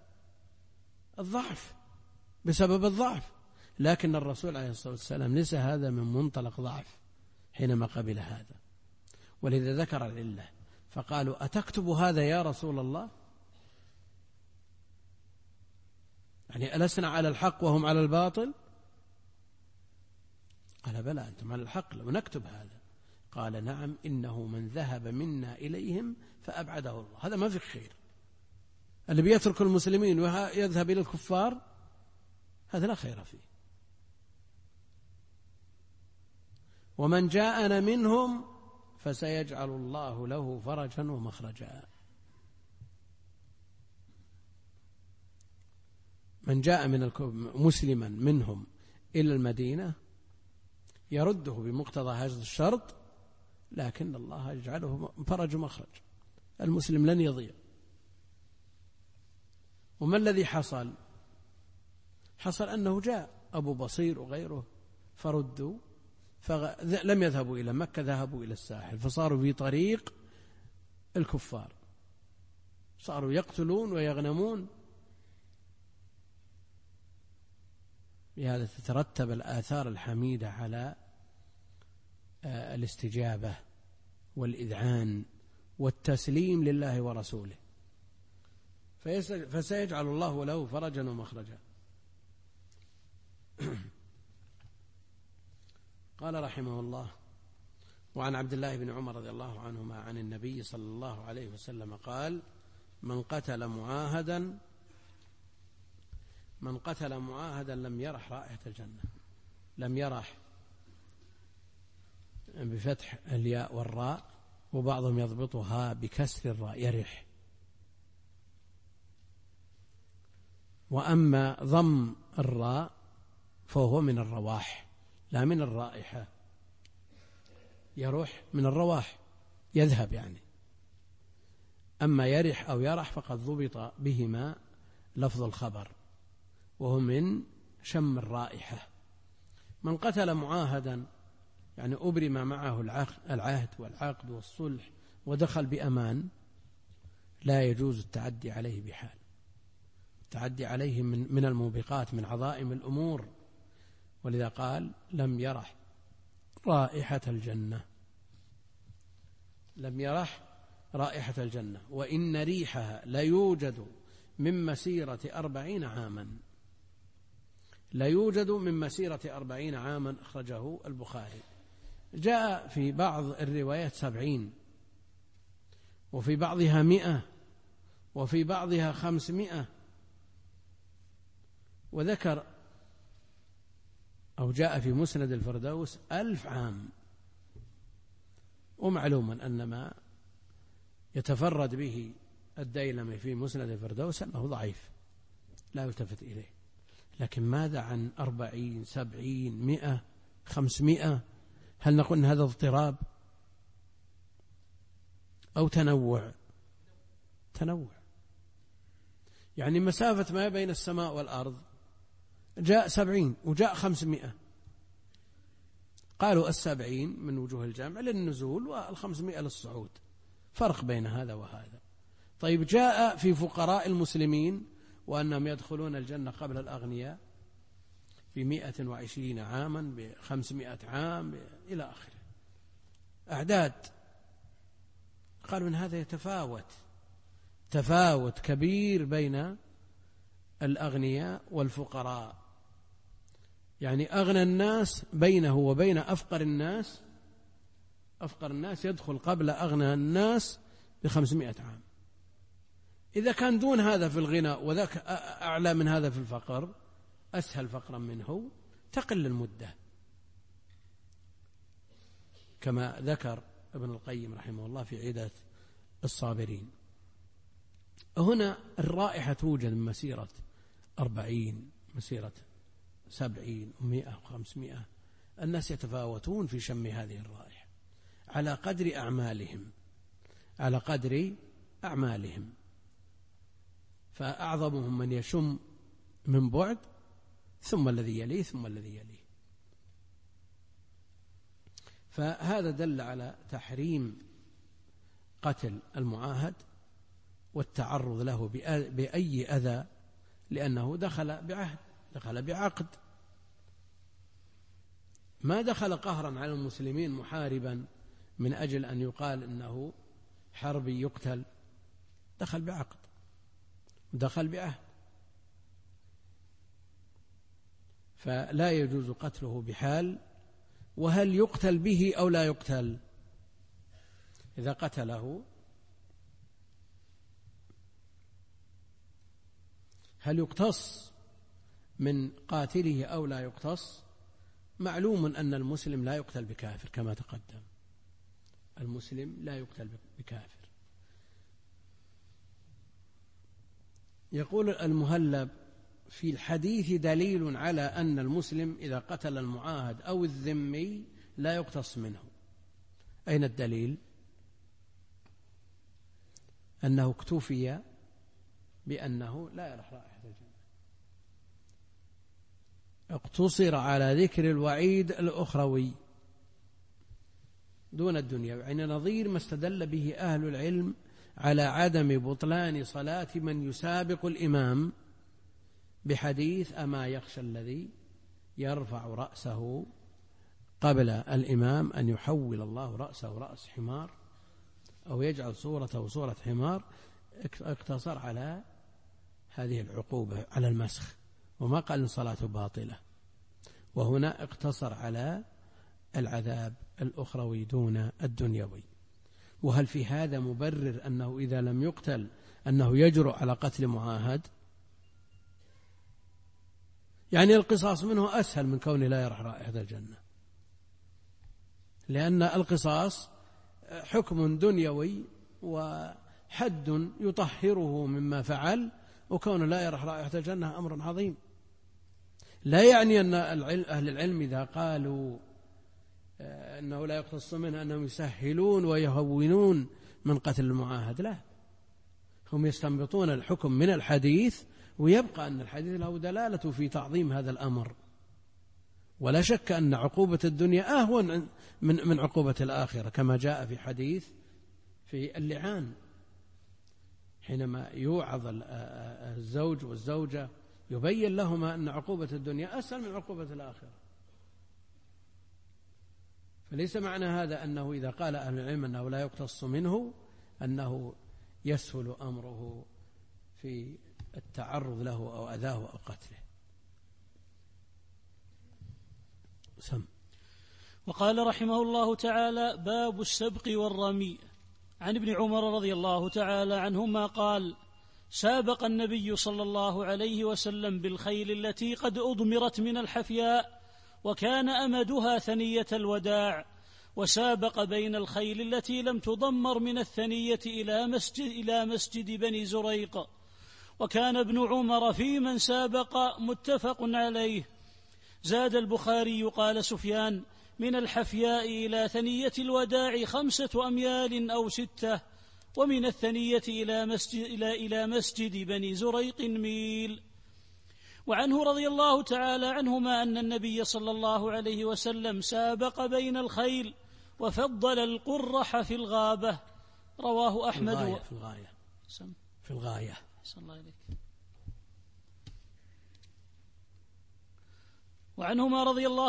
الضعف، لكن الرسول عليه الصلاة والسلام ليس هذا من منطلق ضعف حينما قبل هذا، ولذا ذكر العلة فقالوا: أتكتب هذا يا رسول الله؟ يعني ألسنا على الحق وهم على الباطل؟ قال: بلى، أنتم على الحق، لو نكتب هذا. قال: نعم، إنه من ذهب منا إليهم فأبعده الله. هذا ما في خير، اللي بيترك المسلمين ويذهب إلى الكفار هذا لا خير فيه. ومن جاءنا منهم فسيجعل الله له فرجا ومخرجا. من جاء مسلما منهم إلى المدينة يرده بمقتضى هذا الشرط، لكن الله يجعله فرج ومخرج، المسلم لن يضيع. وما الذي حصل أنه جاء أبو بصير وغيره فردوا، لم يذهبوا إلى مكة، ذهبوا إلى الساحل، فصاروا في طريق الكفار، صاروا يقتلون ويغنمون. بهذا تترتب الآثار الحميدة على الاستجابة والإذعان والتسليم لله ورسوله، فسيجعل الله له فرجا ومخرجا. قال رحمه الله: وعن عبد الله بن عمر رضي الله عنهما عن النبي صلى الله عليه وسلم قال: من قتل معاهدا لم يرح رائحة الجنة. لم يرح بفتح الياء والراء، وبعضهم يضبطها بكسر الراء، يرح. وأما ضم الراء فهو من الرواح لا من الرائحة، يروح من الرواح يذهب يعني. أما يرح أو يرح فقد ضبط بهما لفظ الخبر، وهو من شم الرائحة. من قتل معاهدا يعني أبرم معه العهد والعقد والصلح ودخل بأمان، لا يجوز التعدي عليه بحال. التعدي عليه من الموبقات، من عظائم الأمور، ولذا قال: لم يرح رائحة الجنة. لم يرح رائحة الجنة، وإن ريحها ليوجد من مسيرة 40 عاما. لا يوجد من مسيرة 40 عاما، أخرجه البخاري. جاء في بعض الروايات 70، وفي بعضها 100 وفي بعضها 500. وذكر أو جاء في مسند الفردوس 1000 عام. ومعلوم أن ما يتفرد به الديلمي في مسند الفردوس أنه ضعيف لا يلتفت إليه. لكن ماذا عن 40 70 100 500؟ هل نقول أن هذا اضطراب أو تنوع؟ تنوع. يعني مسافة ما بين السماء والأرض جاء 70 وجاء 500. قالوا 70 من وجوه الجمع للنزول وال500 للصعود، فرق بين هذا وهذا. طيب جاء في فقراء المسلمين وأنهم يدخلون الجنة قبل الأغنياء ب120 عاما ب500 عام إلى آخره، أعداد. قالوا إن هذا تفاوت كبير بين الأغنياء والفقراء. يعني أغنى الناس بينه وبين أفقر الناس يدخل قبل أغنى الناس ب500 عام. إذا كان دون هذا في الغنى وذاك أعلى من هذا في الفقر، أسهل فقرا منه، تقل المدة، كما ذكر ابن القيم رحمه الله في عدة الصابرين. هنا الرائحة توجد من مسيرة 40 مسيرة 70 و100 و500. الناس يتفاوتون في شم هذه الرائحة على قدر أعمالهم. فأعظمهم من يشم من بعد، ثم الذي يليه، ثم الذي يليه. فهذا دل على تحريم قتل المعاهد والتعرض له بأي أذى، لأنه دخل بعقد، ما دخل قهرا على المسلمين محاربا من أجل أن يقال إنه حربي يقتل، دخل بعقد، دخل بعهد، فلا يجوز قتله بحال. وهل يقتل به أو لا يقتل؟ إذا قتله هل يقتص من قاتله أو لا يقتص؟ معلوم أن المسلم لا يقتل بكافر كما تقدم، المسلم لا يقتل بكافر. يقول المهلب: في الحديث دليل على أن المسلم إذا قتل المعاهد أو الذمي لا يقتص منه. أين الدليل؟ أنه اكتفي بأنه لا يرح رائحة الجنة، اقتصر على ذكر الوعيد الأخروي دون الدنيا، يعني نظير ما استدل به أهل العلم على عدم بطلان صلاة من يسابق الإمام بحديث: أما يخشى الذي يرفع رأسه قبل الإمام أن يحول الله رأسه رأس حمار أو يجعل صورته صورة حمار. اقتصر على هذه العقوبة، على المسخ، وما قال إن صلاته باطلة. وهنا اقتصر على العذاب الأخروي دون الدنيوي. وهل في هذا مبرر أنه إذا لم يقتل أنه يجرؤ على قتل معاهد؟ يعني القصاص منه أسهل من كونه لا يرح رائحة الجنة، لأن القصاص حكم دنيوي وحد يطهره مما فعل، وكونه لا يرح رائحة الجنة أمر عظيم. لا يعني أن أهل العلم إذا قالوا أنه لا يقتص منه أنهم يسهلون ويهونون من قتل المعاهد، لا، هم يستنبطون الحكم من الحديث، ويبقى أن الحديث له دلالة في تعظيم هذا الأمر. ولا شك أن عقوبة الدنيا أهون من عقوبة الآخرة، كما جاء في حديث في اللعان، حينما يوعظ الزوج والزوجة يبين لهما أن عقوبة الدنيا أسهل من عقوبة الآخرة. فليس معنى هذا أنه إذا قال أهل العلم أنه لا يقتص منه أنه يسهل أمره في التعرض له أو أذاه أو قتله.
وقال رحمه الله تعالى: باب السبق والرمي. عن ابن عمر رضي الله تعالى عنهما قال: سابق النبي صلى الله عليه وسلم بالخيل التي قد أضمرت من الحفياء، وكان أمدها ثنية الوداع، وسابق بين الخيل التي لم تضمر من الثنية إلى مسجد بني زريق. وكان ابن عمر في من سابق متفق عليه. زاد البخاري قال سفيان: من الحفياء إلى ثنية الوداع 5 أميال أو 6، ومن الثنية إلى مسجد بني زريق ميل. وعنه رضي الله تعالى عنهما أن النبي صلى الله عليه وسلم سابق بين الخيل وفضل القرح في الغابة. رواه أحمد
في الغاية.
الله عليك. وعنه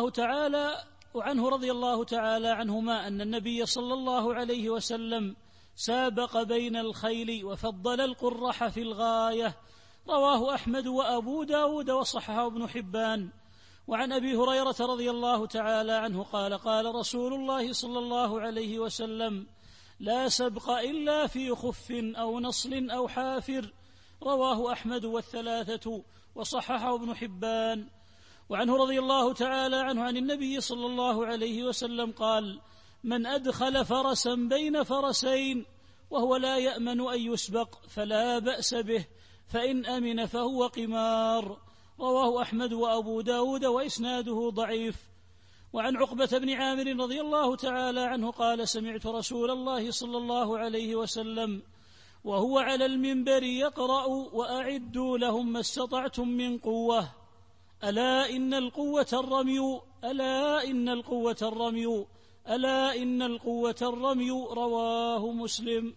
رضي الله تعالى عنهما أن النبي صلى الله عليه وسلم سابق بين الخيل وفضل القرح في الغاية. رواه أحمد وأبو داود وصححه ابن حبان. وعن أبي هريرة رضي الله تعالى عنه قال: قال رسول الله صلى الله عليه وسلم: لا سبق إلا في خف أو نصل أو حافر. رواه أحمد والثلاثة وصححه ابن حبان. وعنه رضي الله تعالى عنه عن النبي صلى الله عليه وسلم قال: من أدخل فرسا بين فرسين وهو لا يأمن أن يسبق فلا بأس به، فإن أمن فهو قمار. رواه أحمد وأبو داود وإسناده ضعيف. وعن عقبة بن عامر رضي الله تعالى عنه قال: سمعت رسول الله صلى الله عليه وسلم وهو على المنبر يقرأ: وأعدوا لهم ما استطعتم من قوة، ألا إن القوة الرمي، ألا إن القوة الرمي، ألا إن القوة الرمي. رواه مسلم.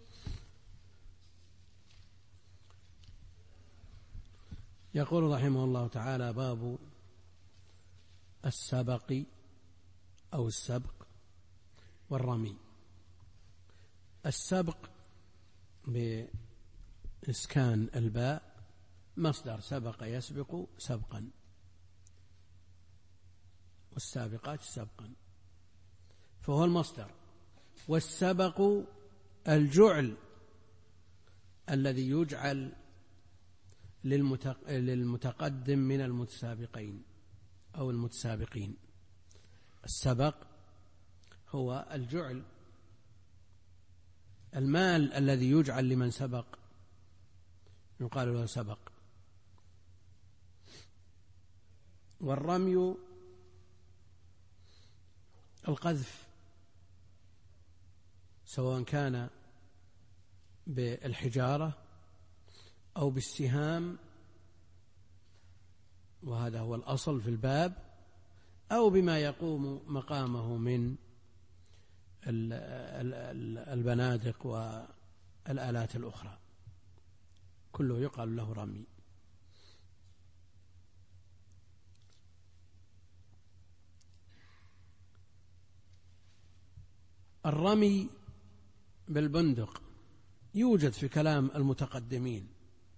يقول رحمه الله تعالى: باب السبق أو السبق والرمي. السبق بإسكان الباء مصدر سبق يسبق سبقا، والسابقات سبقا، فهو المصدر. والسبق الجعل الذي يجعل للمتقدم من المتسابقين أو المتسابقين. السبق هو الجعل، المال الذي يجعل لمن سبق يقال له سبق. والرمي القذف، سواء كان بالحجارة أو بالسهام، وهذا هو الأصل في الباب، أو بما يقوم مقامه من البنادق والآلات الأخرى، كله يقال له رمي. الرمي بالبندق يوجد في كلام المتقدمين،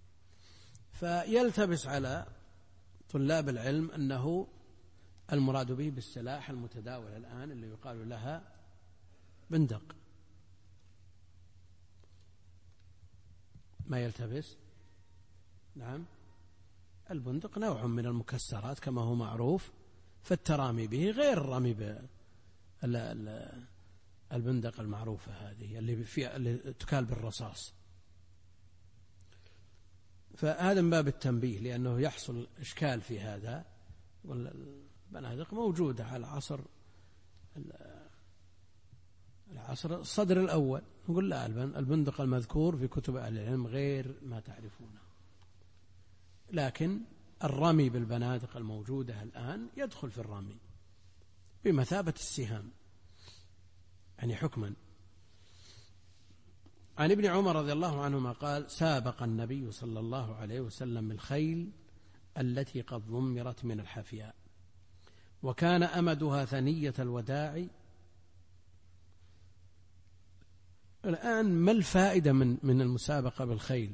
فيلتبس على طلاب العلم أنه المراد به بالسلاح المتداول الآن اللي يقال لها بندق. ما يلتبس؟ نعم، البندق نوع من المكسرات كما هو معروف، فالترامي به غير الرمي البندق المعروفة هذه اللي تكال بالرصاص. فهذا من باب التنبيه، لأنه يحصل إشكال في هذا. والبنادق موجودة على العصر الصدر الأول. نقول لا، البندق المذكور في كتب أهل العلم غير ما تعرفونه، لكن الرمي بالبنادق الموجودة الآن يدخل في الرمي بمثابة السهام، يعني حكما. عن ابن عمر رضي الله عنهما قال: سابق النبي صلى الله عليه وسلم الخيل التي قد ضمرت من الحفياء، وكان أمدها ثنية الوداع. الآن ما الفائدة من المسابقة بالخيل؟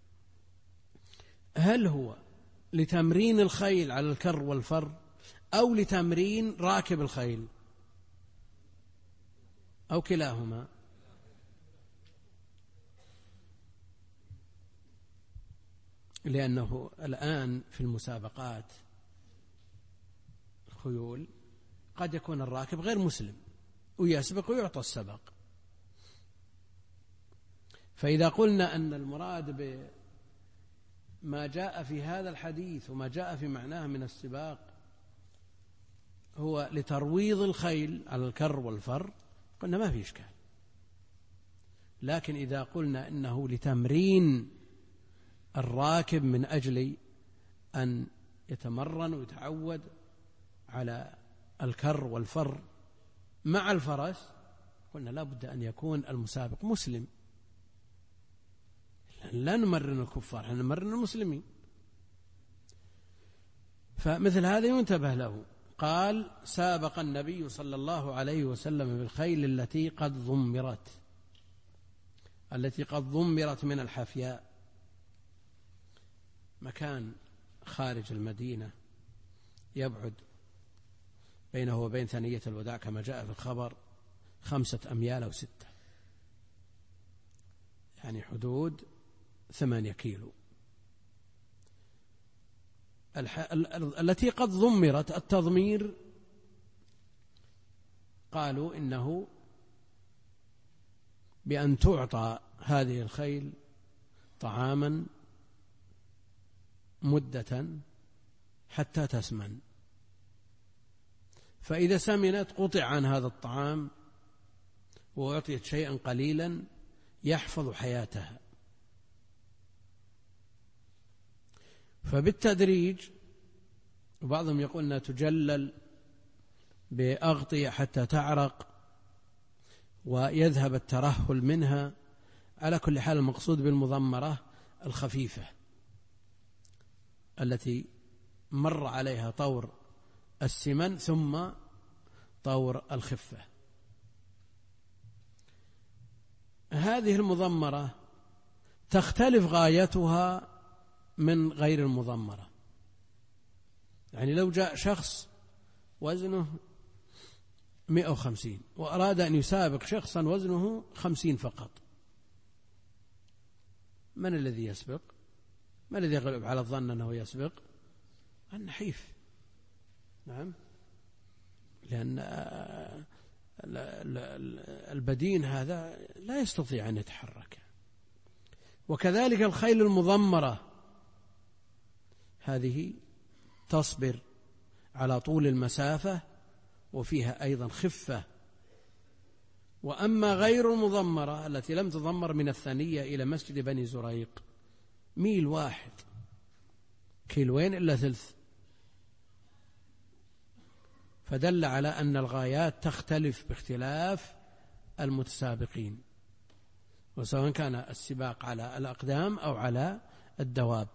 هل هو لتمرين الخيل على الكر والفر، أو لتمرين راكب الخيل، أو كلاهما؟ لأنه الآن في المسابقات الخيول قد يكون الراكب غير مسلم ويسبق ويعطى السبق. فإذا قلنا أن المراد بما جاء في هذا الحديث وما جاء في معناه من السباق هو لترويض الخيل على الكر والفر، قلنا ما في إشكال. لكن إذا قلنا إنه لتمرين الراكب من أجل أن يتمرن ويتعود على الكر والفر مع الفرس، قلنا لا بد أن يكون المسابق مسلم. لا نمرن الكفار، نمرن المسلمين. فمثل هذا ينتبه له. قال: سابق النبي صلى الله عليه وسلم بالخيل التي قد ضمرت من الحفياء، مكان خارج المدينة يبعد بينه وبين ثنية الوداع كما جاء في الخبر 5 أميال أو 6، يعني حدود 8 كيلو. التي قد ضمرت، التضمير قالوا إنه بأن تعطى هذه الخيل طعاما مدة حتى تسمن، فإذا سمنت قطع عن هذا الطعام وأعطيت شيئا قليلا يحفظ حياتها. فبالتدريج، وبعضهم يقول أنها تجلل بأغطية حتى تعرق ويذهب الترهل منها. على كل حال المقصود بالمضمرة الخفيفة التي مر عليها طور السمن ثم طور الخفة. هذه المضمرة تختلف غايتها من غير المضمرة. يعني لو جاء شخص وزنه 150 وأراد أن يسابق شخصا وزنه 50 فقط، من الذي يسبق؟ من الذي يغلب على الظن أنه يسبق؟ النحيف. نعم، لأن البدين هذا لا يستطيع أن يتحرك. وكذلك الخيل المضمرة هذه تصبر على طول المسافة وفيها أيضا خفة. وأما غير المضمرة التي لم تضمر من الثنية إلى مسجد بني زريق 1 ميل، 1 كيلوين إلا ثلث، فدل على أن الغايات تختلف باختلاف المتسابقين، وسواء كان السباق على الأقدام أو على الدواب.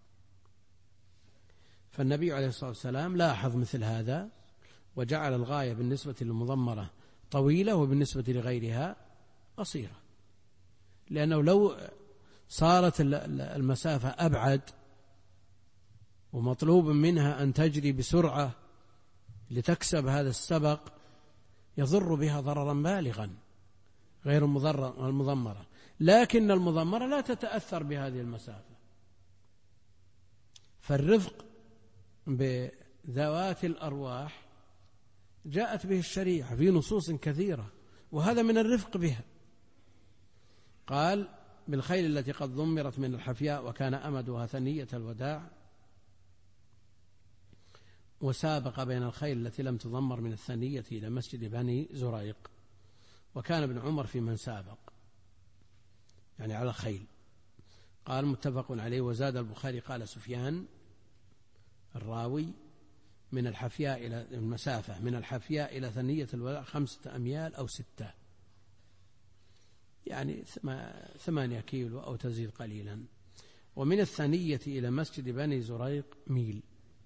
فالنبي عليه الصلاة والسلام لاحظ مثل هذا وجعل الغاية بالنسبة للمضمرة طويلة وبالنسبة لغيرها قصيرة، لأنه لو صارت المسافة أبعد ومطلوب منها أن تجري بسرعة لتكسب هذا السبق يضر بها ضررا بالغا غير المضمرة. لكن المضمرة لا تتأثر بهذه المسافة. فالرفق بذوات الأرواح جاءت به الشريعة في نصوص كثيرة، وهذا من الرفق بها. قال: بالخيل التي قد ضمرت من الحفياء وكان أمدها ثنية الوداع. وسابق بين الخيل التي لم تضمر من الثنية إلى مسجد بني زريق. وكان ابن عمر في من سابق، يعني على الخيل. قال: متفق عليه. وزاد البخاري قال سفيان الراوي: من الحفياء إلى المسافة من الحفياء إلى ثنية الوداع 5 أميال أو 6، يعني 8 كيلو أو تزيد قليلا. ومن الثنية إلى مسجد بني زريق 1 ميل،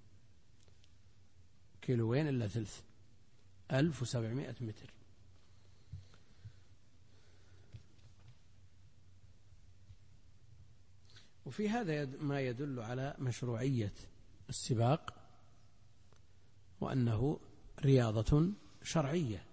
2 كيلوين إلا ثلث، 1700 متر. وفي هذا ما يدل على مشروعية السباق، وأنه رياضة شرعية.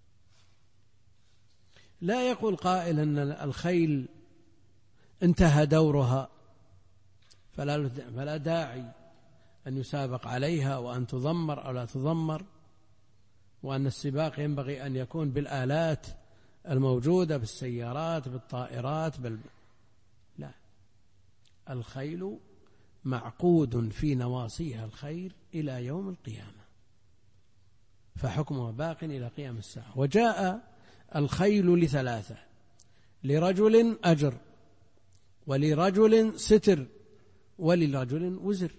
لا يقول قائل أن الخيل انتهى دورها فلا داعي أن يسابق عليها وأن تضمر أو لا تضمر، وأن السباق ينبغي أن يكون بالآلات الموجودة، بالسيارات، بالطائرات، لا، الخيل معقود في نواصيها الخير إلى يوم القيامة، فحكمها باق إلى قيام الساعة. وجاء الخيل لثلاثة: لرجل أجر، ولرجل ستر، ولرجل وزر.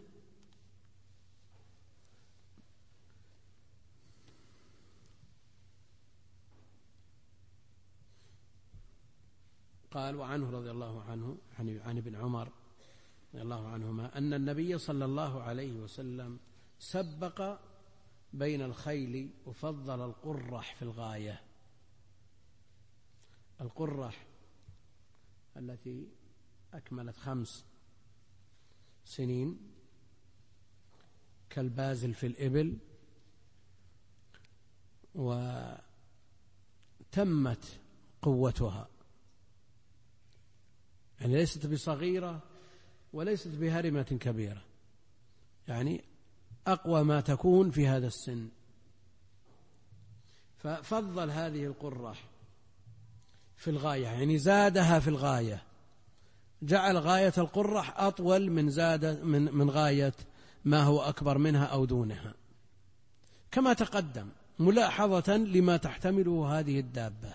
قال: وعنه رضي الله عنه عن ابن عمر رضي الله عنهما أن النبي صلى الله عليه وسلم سبق بين الخيل وفضل القرح في الغاية. القرح التي أكملت 5 سنين كالبازل في الإبل، وتمت قوتها، يعني ليست بصغيرة وليست بهرمة كبيرة، يعني أقوى ما تكون في هذا السن. ففضل هذه القرح في الغاية، يعني زادها في الغاية، جعل غاية القرح أطول من غاية ما هو أكبر منها أو دونها، كما تقدم، ملاحظة لما تحتمله هذه الدابة.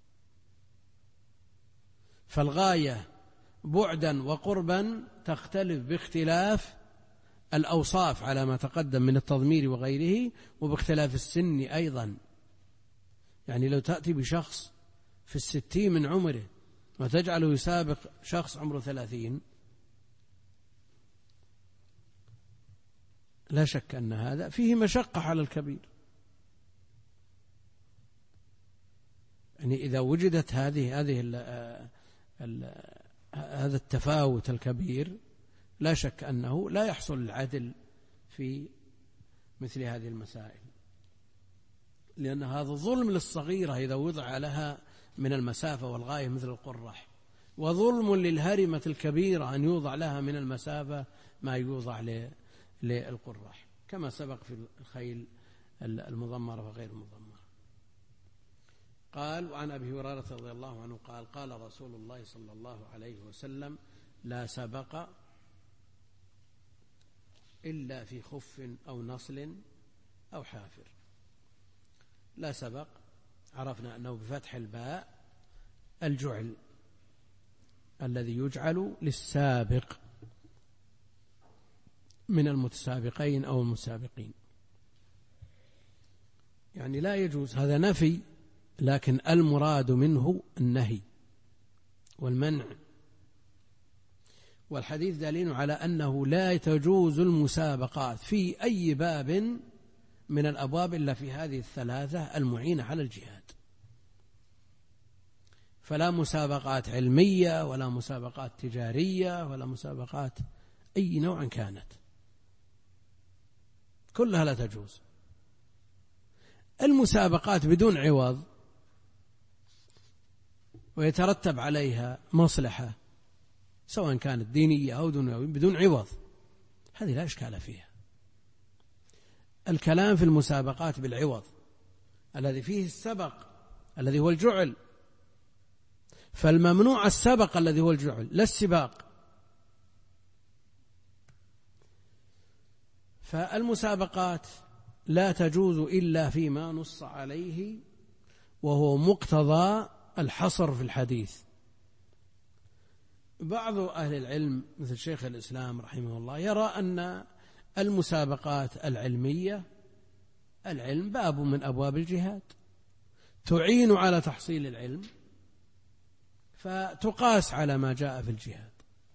فالغاية بعدا وقربا تختلف باختلاف الأوصاف على ما تقدم من التضمير وغيره، وباختلاف السن أيضا. يعني لو تأتي بشخص في 60 من عمره وتجعله يسابق شخص عمره 30، لا شك أن هذا فيه مشقة على الكبير. يعني إذا وجدت هذا التفاوت الكبير، لا شك أنه لا يحصل العدل في مثل هذه المسائل، لأن هذا ظلم للصغيرة إذا وضع لها من المسافة والغاية مثل القرح، وظلم للهرمة الكبيرة أن يوضع لها من المسافة ما يوضع للقرح، كما سبق في الخيل المضمرة وغير المضمرة. قال: وعن أبي هريرة رضي الله عنه قال: قال رسول الله صلى الله عليه وسلم: لا سبق إلا في خف أو نصل أو حافر. لا سبق عرفنا أنه بفتح الباء الجعل الذي يجعل للسابق من المتسابقين أو المسابقين، يعني لا يجوز، هذا نفي، لكن المراد منه النهي والمنع. والحديث دليل على أنه لا تجوز المسابقات في أي باب من الأبواب إلا في هذه الثلاثة المعينة على الجهاد. فلا مسابقات علمية ولا مسابقات تجارية ولا مسابقات أي نوع كانت، كلها لا تجوز. المسابقات بدون عوض ويترتب عليها مصلحة سواء كانت دينية أو دنيوية بدون عوض، هذه لا إشكال فيها. الكلام في المسابقات بالعوض الذي فيه السبق الذي هو الجعل، فالممنوع السبق الذي هو الجعل لا السباق. فالمسابقات لا تجوز إلا فيما نص عليه، وهو مقتضى الحصر في الحديث. بعض أهل العلم مثل شيخ الإسلام رحمه الله يرى أن المسابقات العلمية، العلم باب من أبواب الجهاد تعين على تحصيل العلم، فتقاس على ما جاء في الجهاد.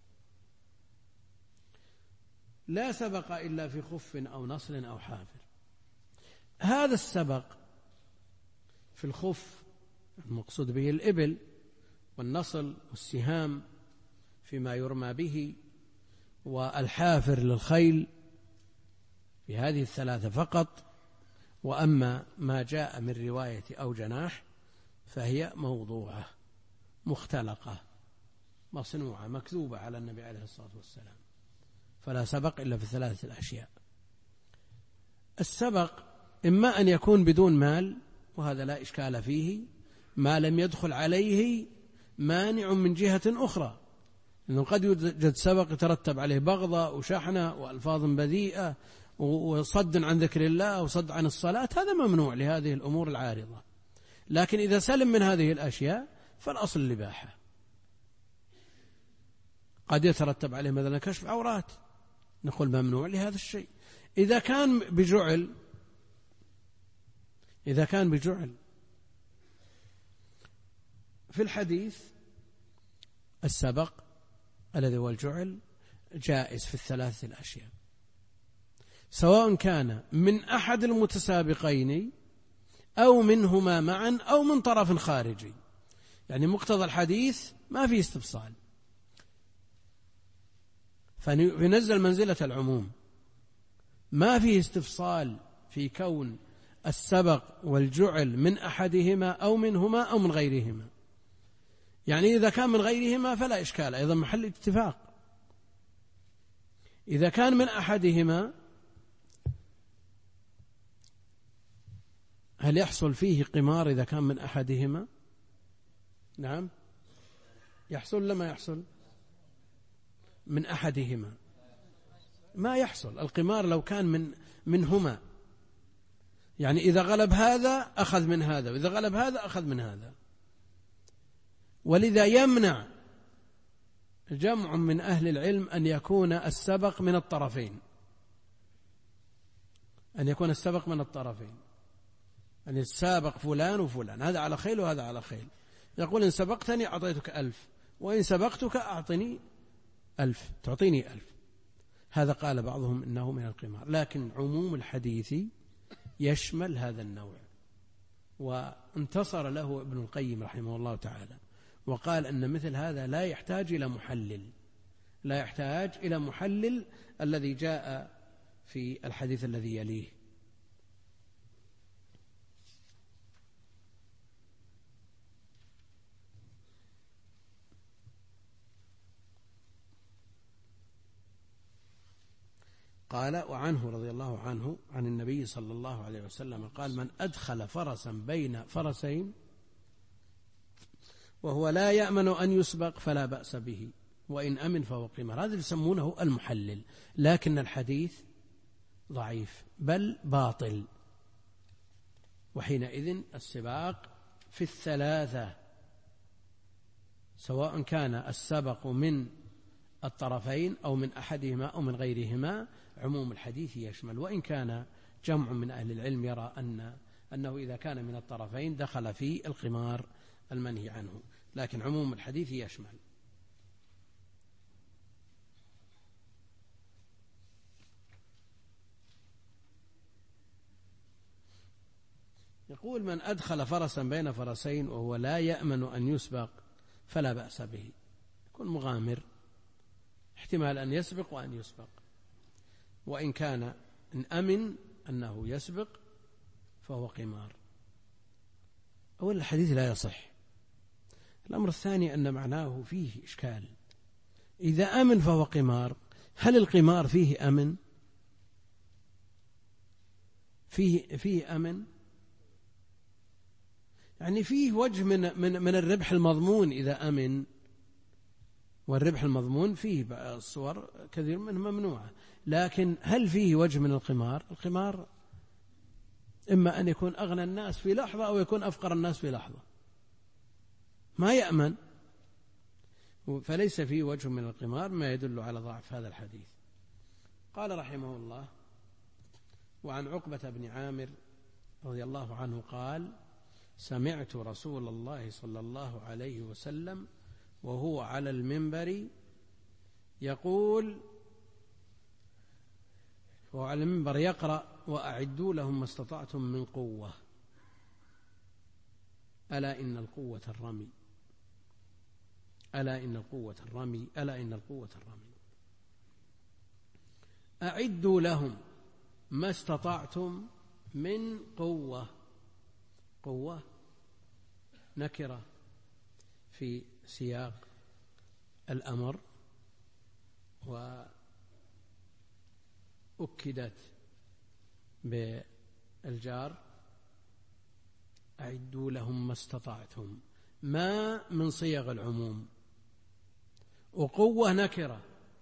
لا سبق إلا في خف أو نصل أو حافر. هذا السبق في الخف المقصود به الإبل، والنصل والسهام فيما يرمى به، والحافر للخيل، في هذه الثلاثة فقط. وأما ما جاء من رواية أو جناح فهي موضوعة مختلقة مصنوعة مكذوبة على النبي عليه الصلاة والسلام. فلا سبق إلا في 3 الأشياء. السبق إما أن يكون بدون مال، وهذا لا إشكال فيه ما لم يدخل عليه مانع من جهة أخرى، لأنه قد يوجد سبق يترتب عليه بغضة وشحنة وألفاظ بذيئة وصد عن ذكر الله وصد عن الصلاة، هذا ممنوع لهذه الأمور العارضة. لكن إذا سلم من هذه الأشياء فالأصل الإباحة. قد يترتب عليه مثلا كشف عورات، نقول ممنوع لهذا الشيء. إذا كان بجعل في الحديث السبق الذي هو الجعل جائز في ال3 الأشياء، سواء كان من أحد المتسابقين أو منهما معا أو من طرف خارجي. يعني مقتضى الحديث ما فيه استفصال، فنزل منزلة العموم، ما فيه استفصال في كون السبق والجعل من أحدهما أو منهما أو من غيرهما. يعني إذا كان من غيرهما فلا إشكال، أيضا محل اتفاق. إذا كان من أحدهما هل يحصل فيه قمار إذا كان من أحدهما؟ نعم يحصل لما يحصل من أحدهما ما يحصل القمار لو كان منهما. يعني إذا غلب هذا أخذ من هذا، وإذا غلب هذا أخذ من هذا. ولذا يمنع جمع من أهل العلم أن يكون السبق من الطرفين، أن يكون السبق من الطرفين، أن يتسابق فلان وفلان، هذا على خيل وهذا على خيل. يقول إن سبقتني أعطيتك 1000، وإن سبقتك أعطني 1000، تعطيني 1000. هذا قال بعضهم إنه من القمار، لكن عموم الحديث يشمل هذا النوع. وانتصر له ابن القيم رحمه الله تعالى وقال أن مثل هذا لا يحتاج إلى محلل، لا يحتاج إلى محلل الذي جاء في الحديث الذي يليه. قال وعنه رضي الله عنه عن النبي صلى الله عليه وسلم قال من أدخل فرسا بين فرسين وهو لا يأمن أن يسبق فلا بأس به، وإن أمن فهو قمار. هذا يسمونه المحلل، لكن الحديث ضعيف بل باطل. وحينئذ السباق في ال3، سواء كان السبق من الطرفين أو من أحدهما أو من غيرهما، عموم الحديث يشمل. وإن كان جمع من أهل العلم يرى أنه إذا كان من الطرفين دخل في القمار المنهي عنه، لكن عموم الحديث يشمل. يقول من أدخل فرسا بين فرسين وهو لا يأمن أن يسبق فلا بأس به، يكون مغامر، احتمال أن يسبق وأن يسبق. وإن كان إن أمن أنه يسبق فهو قمار. أولا الحديث لا يصح. الأمر الثاني أن معناه فيه إشكال. إذا أمن فهو قمار، هل القمار فيه أمن؟ فيه أمن؟ يعني فيه وجه من الربح المضمون إذا أمن، والربح المضمون فيه الصور كثير منه ممنوعة. لكن هل فيه وجه من القمار؟ القمار إما أن يكون أغنى الناس في لحظة أو يكون أفقر الناس في لحظة، ما يأمن، فليس فيه وجه من القمار ما يدل على ضعف هذا الحديث. قال رحمه الله وعن عقبة بن عامر رضي الله عنه قال سمعت رسول الله صلى الله عليه وسلم وهو على المنبر يقول، وهو على المنبر يقرأ وأعدوا لهم ما استطعتم من قوة ألا إن القوة الرمي، ألا إن القوة الرمي، ألا إن القوة الرمي. أعدوا لهم ما استطعتم من قوة. قوة نكرة في سياق الأمر أكدت بالجار أعدوا لهم ما استطعتم، ما من صيغ العموم، وقوة نكرة،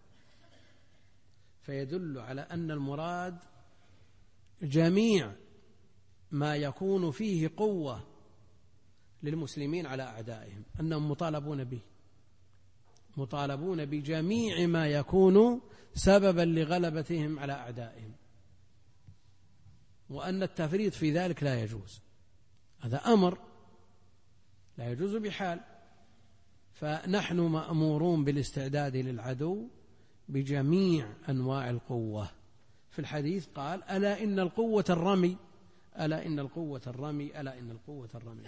فيدل على أن المراد جميع ما يكون فيه قوة للمسلمين على أعدائهم، أنهم مطالبون بجميع ما يكون سببا لغلبتهم على أعدائهم، وأن التفريط في ذلك لا يجوز، هذا أمر لا يجوز بحال. فنحن مأمورون بالاستعداد للعدو بجميع أنواع القوة. في الحديث قال ألا إن القوة الرمي، ألا إن القوة الرمي، ألا إن القوة الرمي.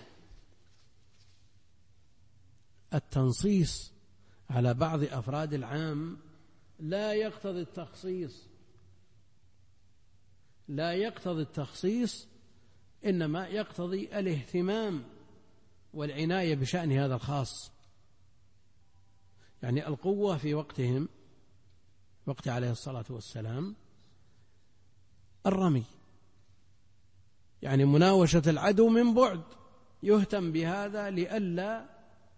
التنصيص على بعض أفراد العام لا يقتضي التخصيص، لا يقتضي التخصيص، إنما يقتضي الاهتمام والعناية بشأن هذا الخاص. يعني القوة في وقتهم، وقت عليه الصلاة والسلام، الرمي، يعني مناوشة العدو من بعد، يهتم بهذا لئلا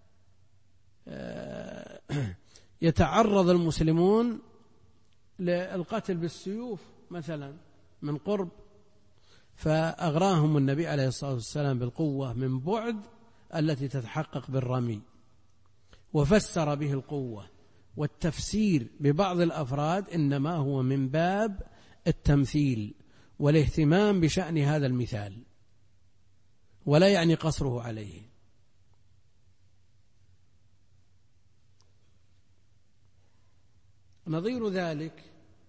يتعرض المسلمون للقتل بالسيوف مثلا من قرب، فأغراهم النبي عليه الصلاة والسلام بالقوة من بعد التي تتحقق بالرمي، وفسر به القوة. والتفسير ببعض الأفراد إنما هو من باب التمثيل والاهتمام بشأن هذا المثال، ولا يعني قصره عليه. نظير ذلك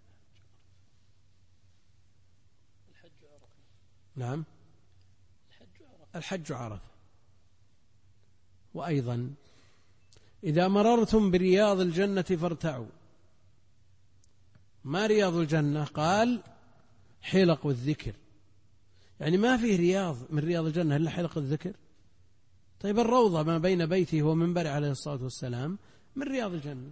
نعم الحج عرفة. وأيضا إذا مررتم برياض الجنة فارتعوا. ما رياض الجنة؟ قال حلق الذكر، يعني ما فيه رياض من رياض الجنة إلا حلق الذكر. طيب الروضة ما بين بيته ومنبره عليه الصلاة والسلام من رياض الجنة.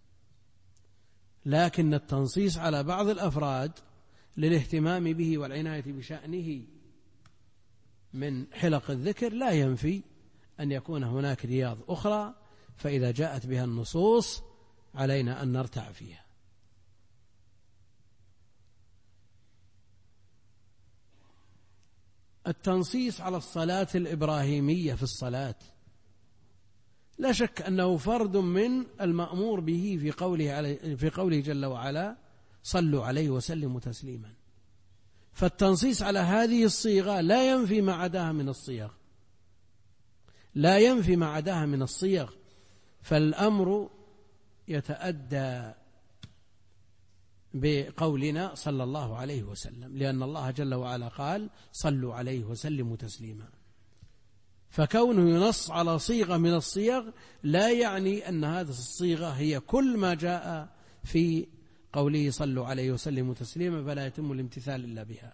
لكن التنصيص على بعض الأفراد للاهتمام به والعناية بشأنه من حلق الذكر لا ينفي أن يكون هناك رياض أخرى، فإذا جاءت بها النصوص علينا أن نرتع فيها. التنصيص على الصلاة الإبراهيمية في الصلاة لا شك أنه فرد من المأمور به في قوله جل وعلا صلوا عليه وسلموا تسليما. فالتنصيص على هذه الصيغة لا ينفي ما عداها من الصيغ، لا ينفي ما عداها من الصيغ، فالأمر يتأدى بقولنا صلى الله عليه وسلم، لأن الله جل وعلا قال صلوا عليه وسلموا تسليما. فكونه ينص على صيغة من الصيغ لا يعني أن هذه الصيغة هي كل ما جاء في قوله صلوا عليه وسلموا تسليما، فلا يتم الامتثال إلا بها.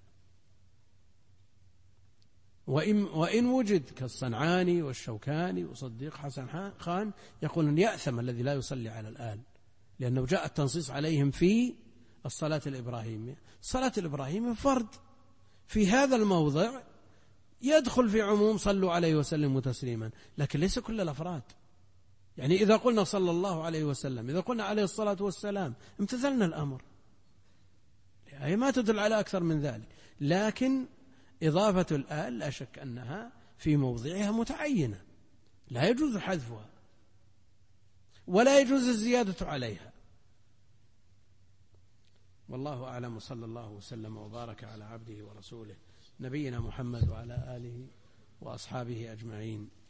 وإن وجد كالصنعاني والشوكاني وصديق حسن خان يقولون يأثم الذي لا يصلي على الآل، لأنه جاء التنصيص عليهم في الصلاة الإبراهيمية. الصلاة الإبراهيمية فرد في هذا الموضع يدخل في عموم صلوا عليه وسلموا تسليما، لكن ليس كل الأفراد. يعني إذا قلنا صلى الله عليه وسلم، إذا قلنا عليه الصلاة والسلام، امتثلنا الأمر، يعني ما تدل على أكثر من ذلك. لكن إضافة الآل لا شك أنها في موضعها متعينة، لا يجوز حذفها ولا يجوز الزيادة عليها. والله أعلم، صلى الله وسلم وبارك على عبده ورسوله نبينا محمد وعلى آله وأصحابه أجمعين.